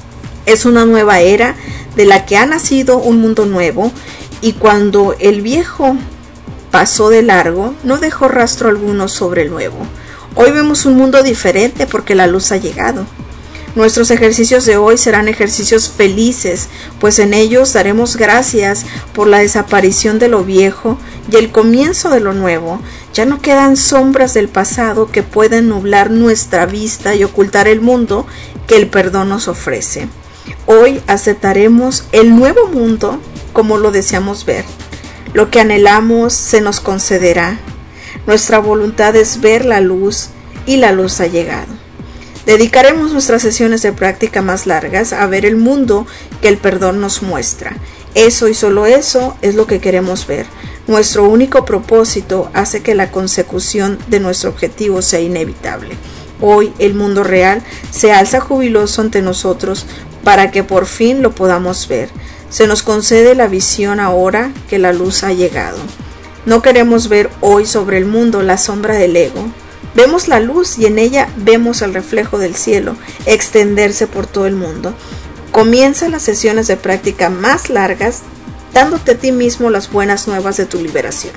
Es una nueva era de la que ha nacido un mundo nuevo, y cuando el viejo pasó de largo, no dejó rastro alguno sobre el nuevo. Hoy vemos un mundo diferente porque la luz ha llegado. Nuestros ejercicios de hoy serán ejercicios felices, pues en ellos daremos gracias por la desaparición de lo viejo y el comienzo de lo nuevo. Ya no quedan sombras del pasado que puedan nublar nuestra vista y ocultar el mundo que el perdón nos ofrece. Hoy aceptaremos el nuevo mundo como lo deseamos ver. Lo que anhelamos se nos concederá. Nuestra voluntad es ver la luz y la luz ha llegado. Dedicaremos nuestras sesiones de práctica más largas a ver el mundo que el perdón nos muestra. Eso y solo eso es lo que queremos ver. Nuestro único propósito hace que la consecución de nuestro objetivo sea inevitable. Hoy el mundo real se alza jubiloso ante nosotros para que por fin lo podamos ver. Se nos concede la visión ahora que la luz ha llegado. No queremos ver hoy sobre el mundo la sombra del ego. Vemos la luz y en ella vemos el reflejo del cielo extenderse por todo el mundo. Comienza las sesiones de práctica más largas dándote a ti mismo las buenas nuevas de tu liberación.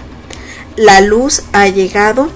La luz ha llegado,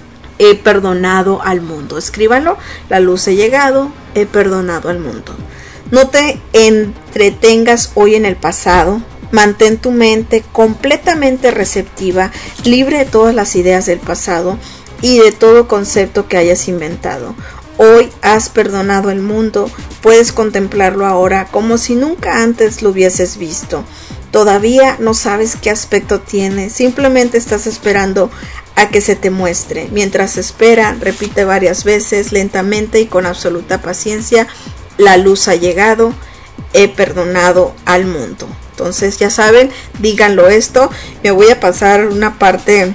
he perdonado al mundo. Escríbanlo: la luz ha llegado, he perdonado al mundo. No te entretengas hoy en el pasado. Mantén tu mente completamente receptiva, libre de todas las ideas del pasado y de todo concepto que hayas inventado. Hoy has perdonado el mundo, puedes contemplarlo ahora como si nunca antes lo hubieses visto. Todavía no sabes qué aspecto tiene, simplemente estás esperando a que se te muestre. Mientras espera, repite varias veces, lentamente y con absoluta paciencia: la luz ha llegado, he perdonado al mundo. Entonces ya saben, díganlo esto. Me voy a pasar una parte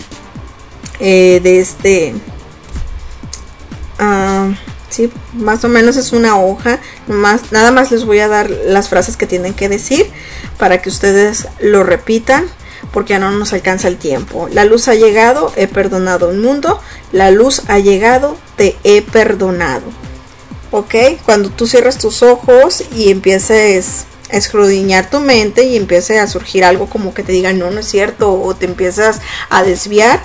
de este, sí, más o menos es una hoja. Nada más les voy a dar las frases que tienen que decir para que ustedes lo repitan, porque ya no nos alcanza el tiempo. La luz ha llegado, he perdonado al mundo. La luz ha llegado, te he perdonado. Ok, cuando tú cierras tus ojos y empieces a escudriñar tu mente y empiece a surgir algo como que te diga no, no es cierto, o te empiezas a desviar,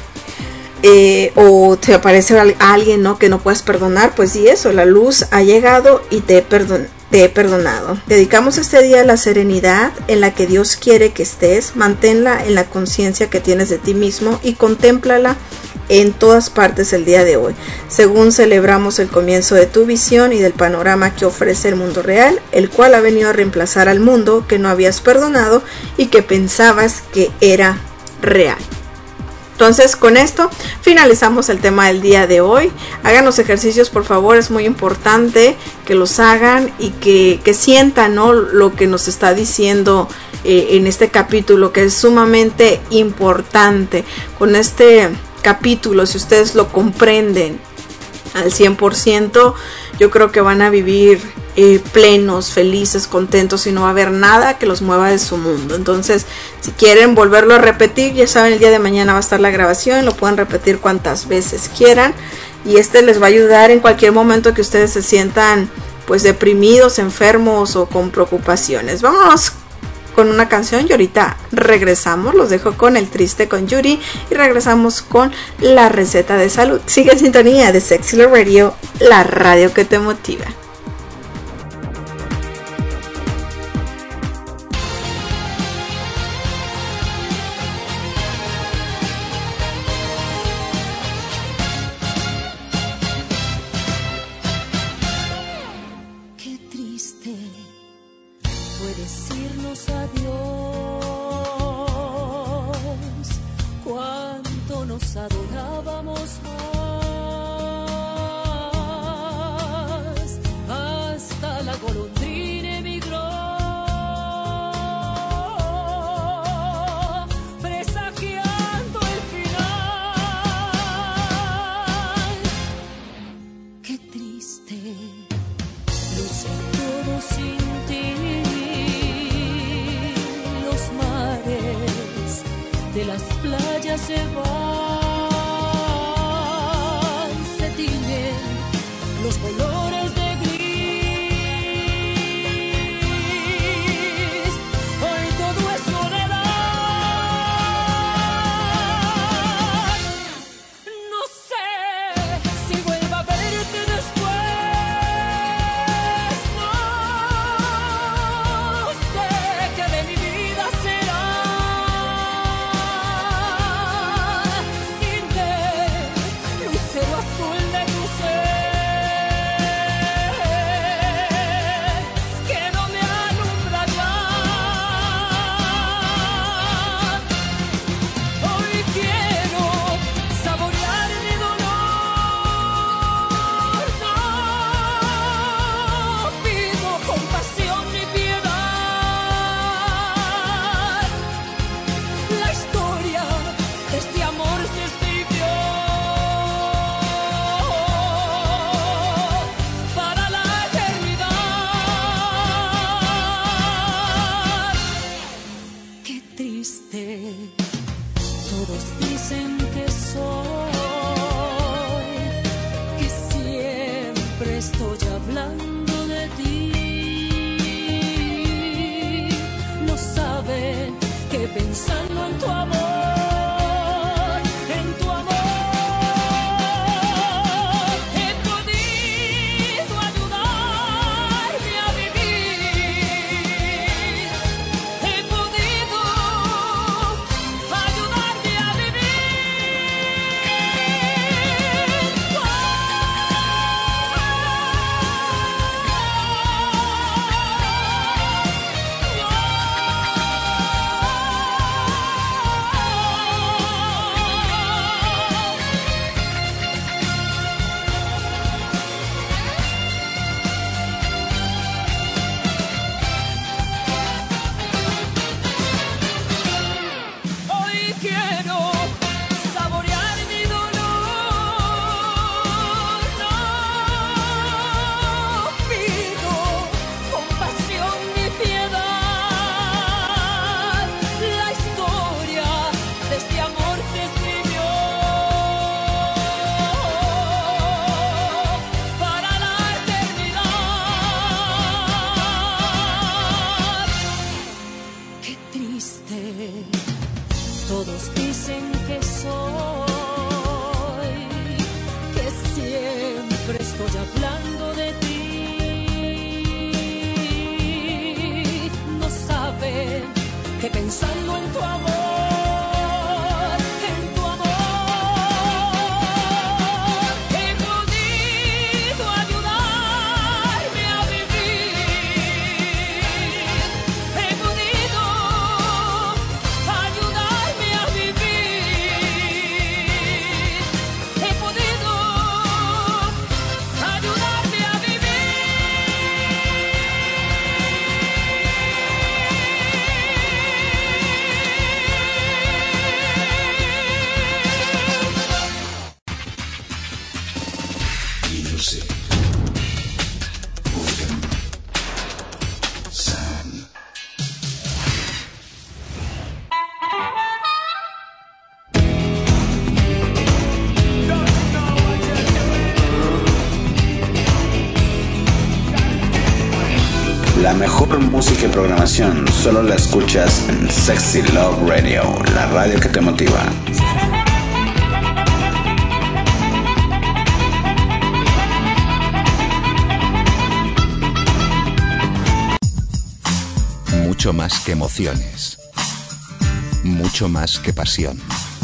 o te aparece alguien, ¿no?, que no puedes perdonar, pues di eso: la luz ha llegado y te he perdonado. Dedicamos este día a la serenidad en la que Dios quiere que estés. Manténla en la conciencia que tienes de ti mismo y contémplala en todas partes el día de hoy. Según celebramos el comienzo de tu visión y del panorama que ofrece el mundo real, el cual ha venido a reemplazar al mundo que no habías perdonado y que pensabas que era real. Entonces, con esto finalizamos el tema del día de hoy. Hagan los ejercicios, por favor, es muy importante que los hagan y que sientan, ¿no?, lo que nos está diciendo en este capítulo, que es sumamente importante. Con este capítulo, si ustedes lo comprenden al 100%, yo creo que van a vivir plenos, felices, contentos, y no va a haber nada que los mueva de su mundo. Entonces, si quieren volverlo a repetir, ya saben, el día de mañana va a estar la grabación, lo pueden repetir cuantas veces quieran, y les va a ayudar en cualquier momento que ustedes se sientan pues deprimidos, enfermos o con preocupaciones. Vámonos con una canción y ahorita regresamos. Los dejo con El Triste con Yuri y regresamos con la receta de salud. Sigue en sintonía de Sexy Love Radio, la radio que te motiva. amábamos más, hasta la golondrina emigró, presagiando el final. Qué triste, luce todo sin ti. Los mares de las playas se van, se tiñen los colores de gris. Hoy todo es soledad. No sé si vuelva a verte después. No sé qué de mi vida será sin ver lucero azul de tu ser, que no me alumbra ya. Hoy quiero saborear mi dolor. No pido compasión ni piedad. La historia de este amor se escribió para la eternidad. Qué triste, todos dicen que soy, que siempre estoy hablando de ti. No saben que pensando en tu amor, he podido ayudarme a vivir. He podido ayudarme a Hoy quiero saborear mi dolor. No pido compasión ni piedad. La historia de este amor se escribió para la eternidad. Qué triste, todos dicen que soy, que siempre estoy hablando de ti. No saben que pensando en tu amor, he podido ayudarme a vivir. He podido ayudarme a vivir. He podido ayudarme a Music. Morgan. Sam. La mejor música y programación solo la escuchas en Sexy Love Radio, la radio que te motiva. Mucho más que emociones. Mucho más que pasión.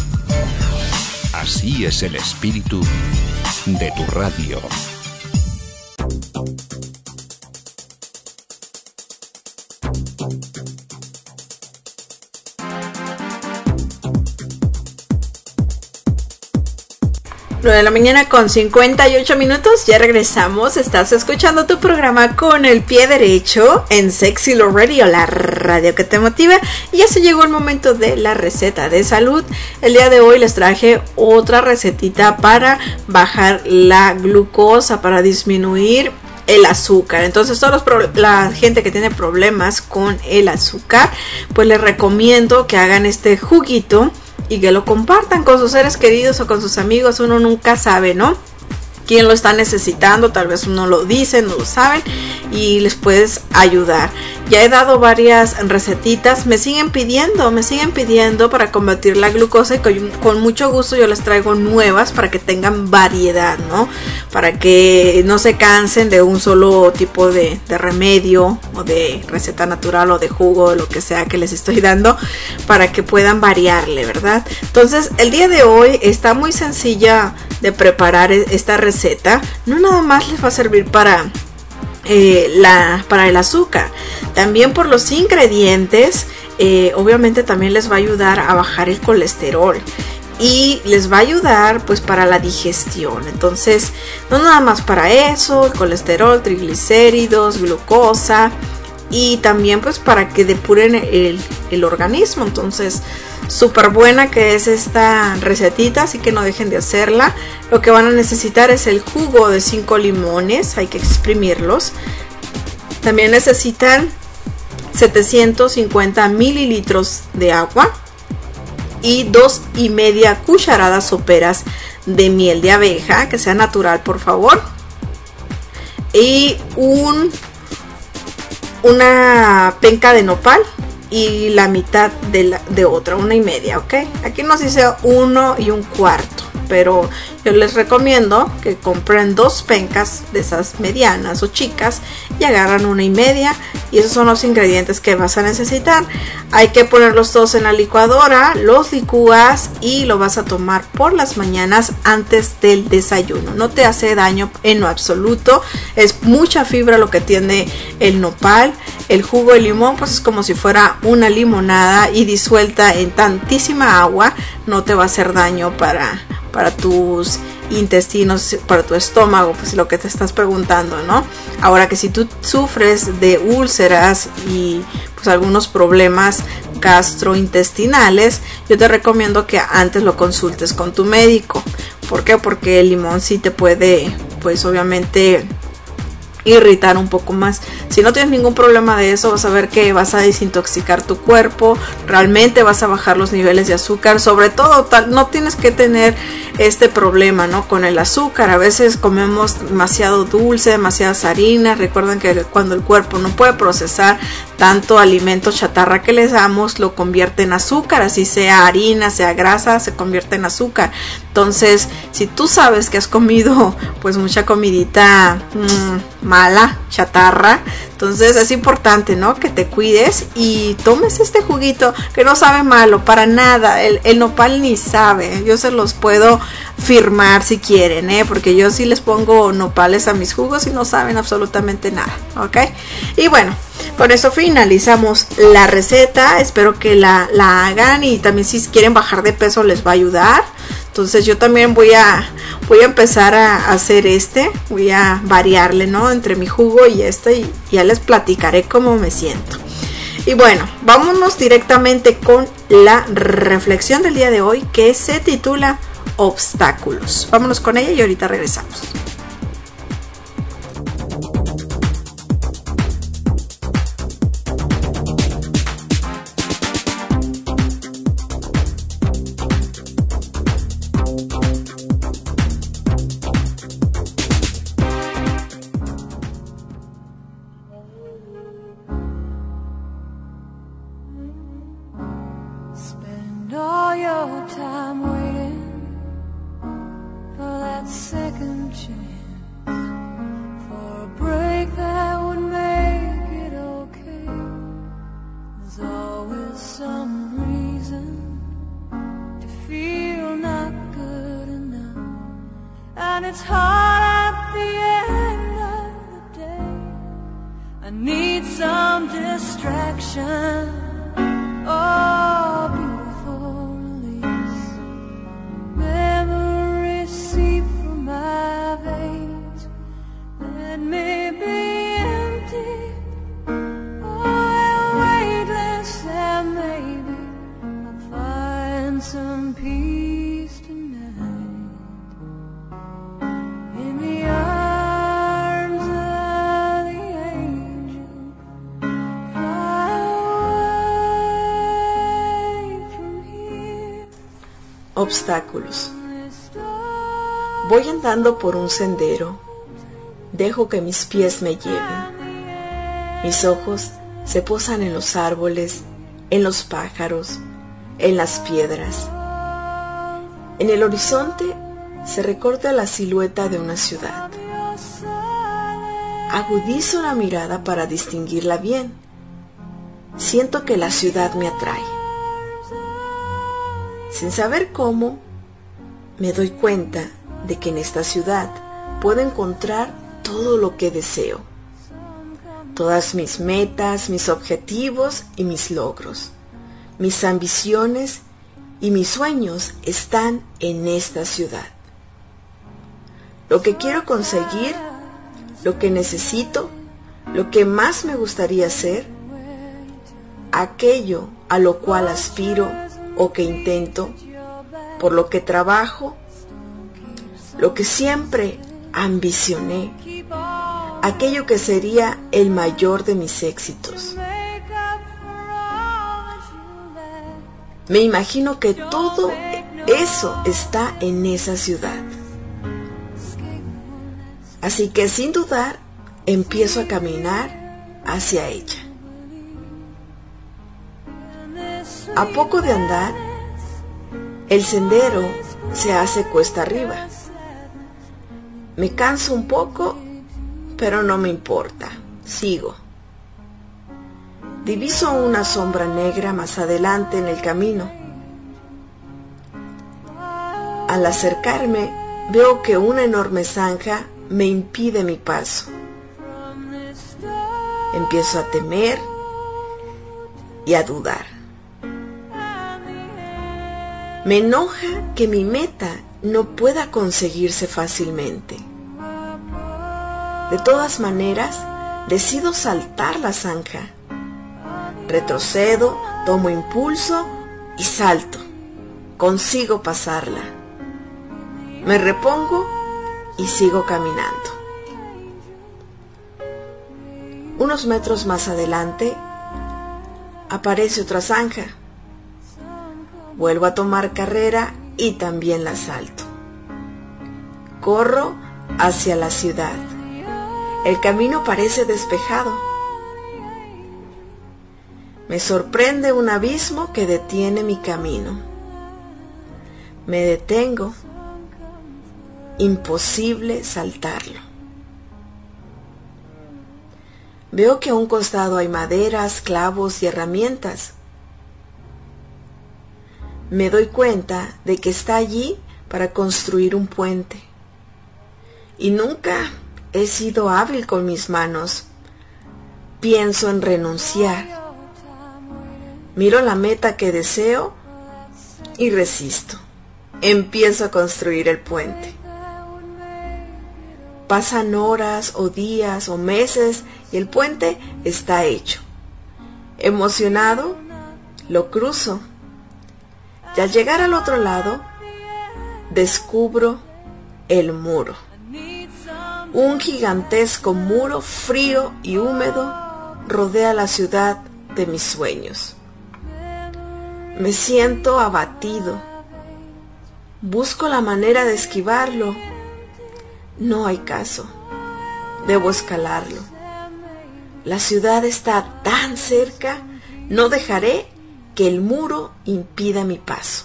Así es el espíritu de tu radio. 9 de la mañana con 58 minutos, ya regresamos. Estás escuchando tu programa Con el Pie Derecho en Sexy Love Radio, la radio que te motiva. Y ya se llegó el momento de la receta de salud. El día de hoy les traje otra recetita para bajar la glucosa, para disminuir el azúcar. Entonces la gente que tiene problemas con el azúcar, pues les recomiendo que hagan este juguito y que lo compartan con sus seres queridos o con sus amigos. Uno nunca sabe, ¿no?, quién lo está necesitando. Tal vez uno lo dice, no lo saben, y les puedes ayudar. Ya he dado varias recetitas, me siguen pidiendo para combatir la glucosa, y con mucho gusto yo les traigo nuevas para que tengan variedad, ¿no? Para que no se cansen de un solo tipo de remedio o de receta natural o de jugo o lo que sea que les estoy dando, para que puedan variarle, ¿verdad? Entonces el día de hoy está muy sencilla de preparar esta receta. No nada más les va a servir para el azúcar, también por los ingredientes. Obviamente también les va a ayudar a bajar el colesterol y les va a ayudar pues para la digestión. Entonces no nada más para eso, el colesterol, triglicéridos, glucosa, y también pues para que depuren el organismo. Entonces súper buena que es esta recetita, así que no dejen de hacerla. Lo que van a necesitar es el jugo de 5 limones, hay que exprimirlos. También necesitan 750 mililitros de agua y 2,5 cucharadas soperas de miel de abeja, que sea natural, por favor, y una penca de nopal y la mitad de otra, 1,5, ¿ok? Aquí nos dice 1 1/4, pero yo les recomiendo que compren 2 pencas de esas medianas o chicas y agarran 1,5, y esos son los ingredientes que vas a necesitar. Hay que ponerlos todos en la licuadora, los licúas y lo vas a tomar por las mañanas antes del desayuno. No te hace daño en lo absoluto, es mucha fibra lo que tiene el nopal. El jugo de limón pues es como si fuera una limonada, y disuelta en tantísima agua no te va a hacer daño para tus intestinos, para tu estómago, pues lo que te estás preguntando, ¿no? Ahora que si tú sufres de úlceras y pues algunos problemas gastrointestinales, yo te recomiendo que antes lo consultes con tu médico. ¿Por qué? Porque el limón sí te puede, pues obviamente, irritar un poco más. Si no tienes ningún problema de eso, vas a ver que vas a desintoxicar tu cuerpo, realmente vas a bajar los niveles de azúcar. Sobre todo, no tienes que tener este problema, ¿no?, con el azúcar. A veces comemos demasiado dulce, demasiadas harinas. Recuerden que cuando el cuerpo no puede procesar tanto alimento chatarra que les damos, lo convierte en azúcar, así sea harina, sea grasa, se convierte en azúcar. Entonces, si tú sabes que has comido pues mucha comidita mala, chatarra, entonces es importante, ¿no?, que te cuides y tomes este juguito que no sabe malo para nada. El nopal ni sabe, yo se los puedo firmar si quieren, porque yo sí les pongo nopales a mis jugos y no saben absolutamente nada, ¿ok? Y bueno, con eso finalizamos la receta. Espero que la hagan, y también si quieren bajar de peso les va a ayudar. Entonces yo también voy a empezar a hacer voy a variarle, ¿no?, entre mi jugo y y ya les platicaré cómo me siento. Y bueno, vámonos directamente con la reflexión del día de hoy, que se titula Obstáculos. Vámonos con ella y ahorita regresamos. All your time waiting for that second chance, for a break that would make it okay. There's always some reason to feel not good enough, and it's hard at the end of the day. I need some distraction. Oh, memories seem Obstáculos. Voy andando por un sendero, dejo que mis pies me lleven. Mis ojos se posan en los árboles, en los pájaros, en las piedras. En el horizonte se recorta la silueta de una ciudad. Agudizo la mirada para distinguirla bien. Siento que la ciudad me atrae. Sin saber cómo, me doy cuenta de que en esta ciudad puedo encontrar todo lo que deseo. Todas mis metas, mis objetivos y mis logros. Mis ambiciones y mis sueños están en esta ciudad. Lo que quiero conseguir, lo que necesito, lo que más me gustaría hacer, aquello a lo cual aspiro o que intento, por lo que trabajo, lo que siempre ambicioné, aquello que sería el mayor de mis éxitos. Me imagino que todo eso está en esa ciudad. Así que sin dudar, empiezo a caminar hacia ella. A poco de andar, el sendero se hace cuesta arriba. Me canso un poco, pero no me importa, sigo. Diviso una sombra negra más adelante en el camino. Al acercarme, veo que una enorme zanja me impide mi paso. Empiezo a temer y a dudar. Me enoja que mi meta no pueda conseguirse fácilmente. De todas maneras, decido saltar la zanja. Retrocedo, tomo impulso y salto. Consigo pasarla. Me repongo y sigo caminando. Unos metros más adelante, aparece otra zanja. Vuelvo a tomar carrera y también la salto. Corro hacia la ciudad. El camino parece despejado. Me sorprende un abismo que detiene mi camino. Me detengo. Imposible saltarlo. Veo que a un costado hay maderas, clavos y herramientas. Me doy cuenta de que está allí para construir un puente. Y nunca he sido hábil con mis manos. Pienso en renunciar. Miro la meta que deseo y resisto. Empiezo a construir el puente. Pasan horas o días o meses y el puente está hecho. Emocionado, lo cruzo. Y al llegar al otro lado, descubro el muro. Un gigantesco muro frío y húmedo rodea la ciudad de mis sueños. Me siento abatido. Busco la manera de esquivarlo. No hay caso. Debo escalarlo. La ciudad está tan cerca, no dejaré que el muro impida mi paso.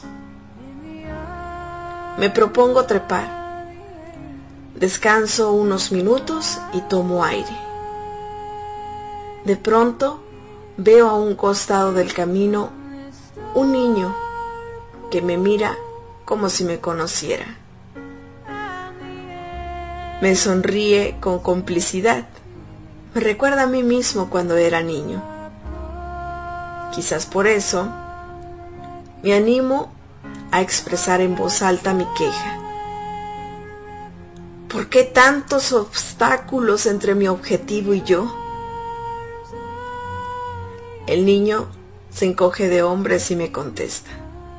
Me propongo trepar. Descanso unos minutos y tomo aire. De pronto veo a un costado del camino un niño que me mira como si me conociera. Me sonríe con complicidad. Me recuerda a mí mismo cuando era niño. Quizás por eso me animo a expresar en voz alta mi queja. ¿Por qué tantos obstáculos entre mi objetivo y yo? El niño se encoge de hombros y me contesta.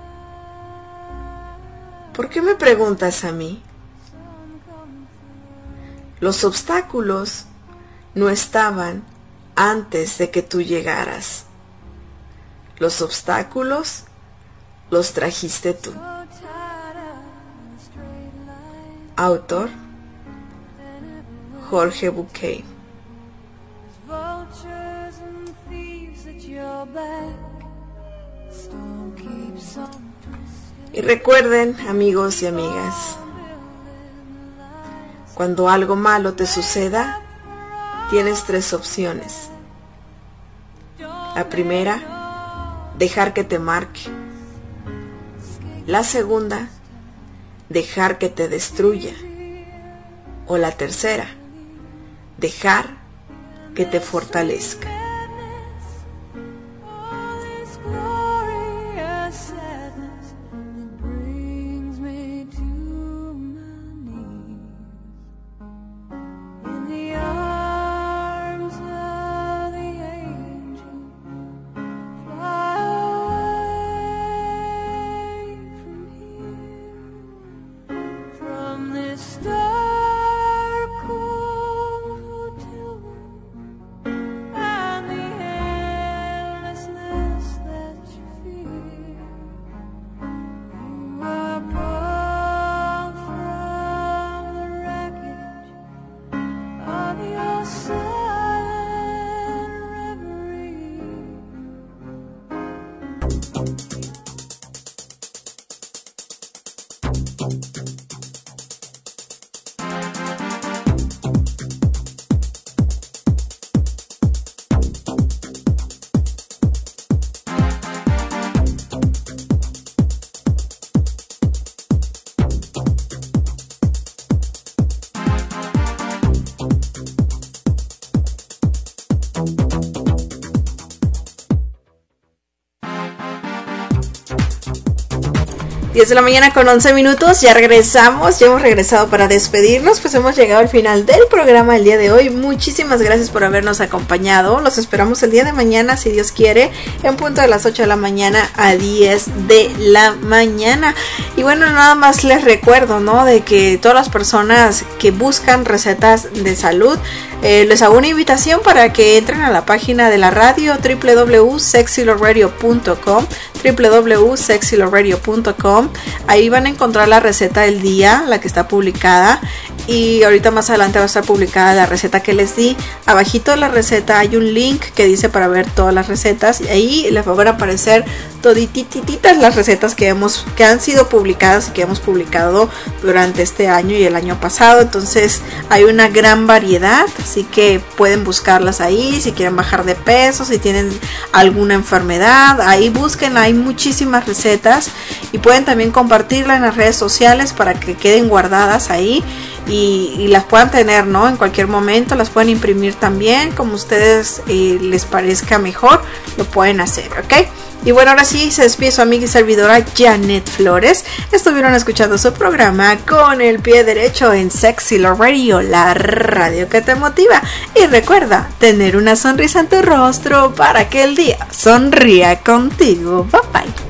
¿Por qué me preguntas a mí? Los obstáculos no estaban antes de que tú llegaras. Los obstáculos los trajiste tú. Autor: Jorge Bucay. Vultures and thieves at your back. Storm keeps on twisting. Y recuerden, amigos y amigas, cuando algo malo te suceda, tienes 3 opciones. La primera, dejar que te marque. La segunda, dejar que te destruya. O la tercera, dejar que te fortalezca. De la mañana con 11 minutos, ya regresamos, ya hemos regresado para despedirnos, pues hemos llegado al final del programa el día de hoy. Muchísimas gracias por habernos acompañado, los esperamos el día de mañana, si Dios quiere, en punto de las 8 de la mañana a 10 de la mañana. Y bueno, nada más les recuerdo, ¿no?, de que todas las personas que buscan recetas de salud, les hago una invitación para que entren a la página de la radio, www.sexyloradio.com, www.sexyloradio.com. Ahí van a encontrar la receta del día, la que está publicada, y ahorita más adelante va a estar publicada la receta que les di. Abajito de la receta hay un link que dice para ver todas las recetas, y ahí les van a aparecer toditititas las recetas que han sido publicadas y que hemos publicado durante este año y el año pasado. Entonces hay una gran variedad, así que pueden buscarlas ahí. Si quieren bajar de peso, si tienen alguna enfermedad, ahí busquen, hay muchísimas recetas, y pueden también compartirla en las redes sociales para que queden guardadas ahí y las puedan tener, ¿no?, en cualquier momento. Las pueden imprimir también, como ustedes les parezca mejor, lo pueden hacer, ¿ok? Y bueno, ahora sí, se despide su amiga y servidora Janet Flores. Estuvieron escuchando su programa Con el Pie Derecho en Sexy Love Radio, la radio que te motiva. Y recuerda, tener una sonrisa en tu rostro para que el día sonría contigo. Bye bye.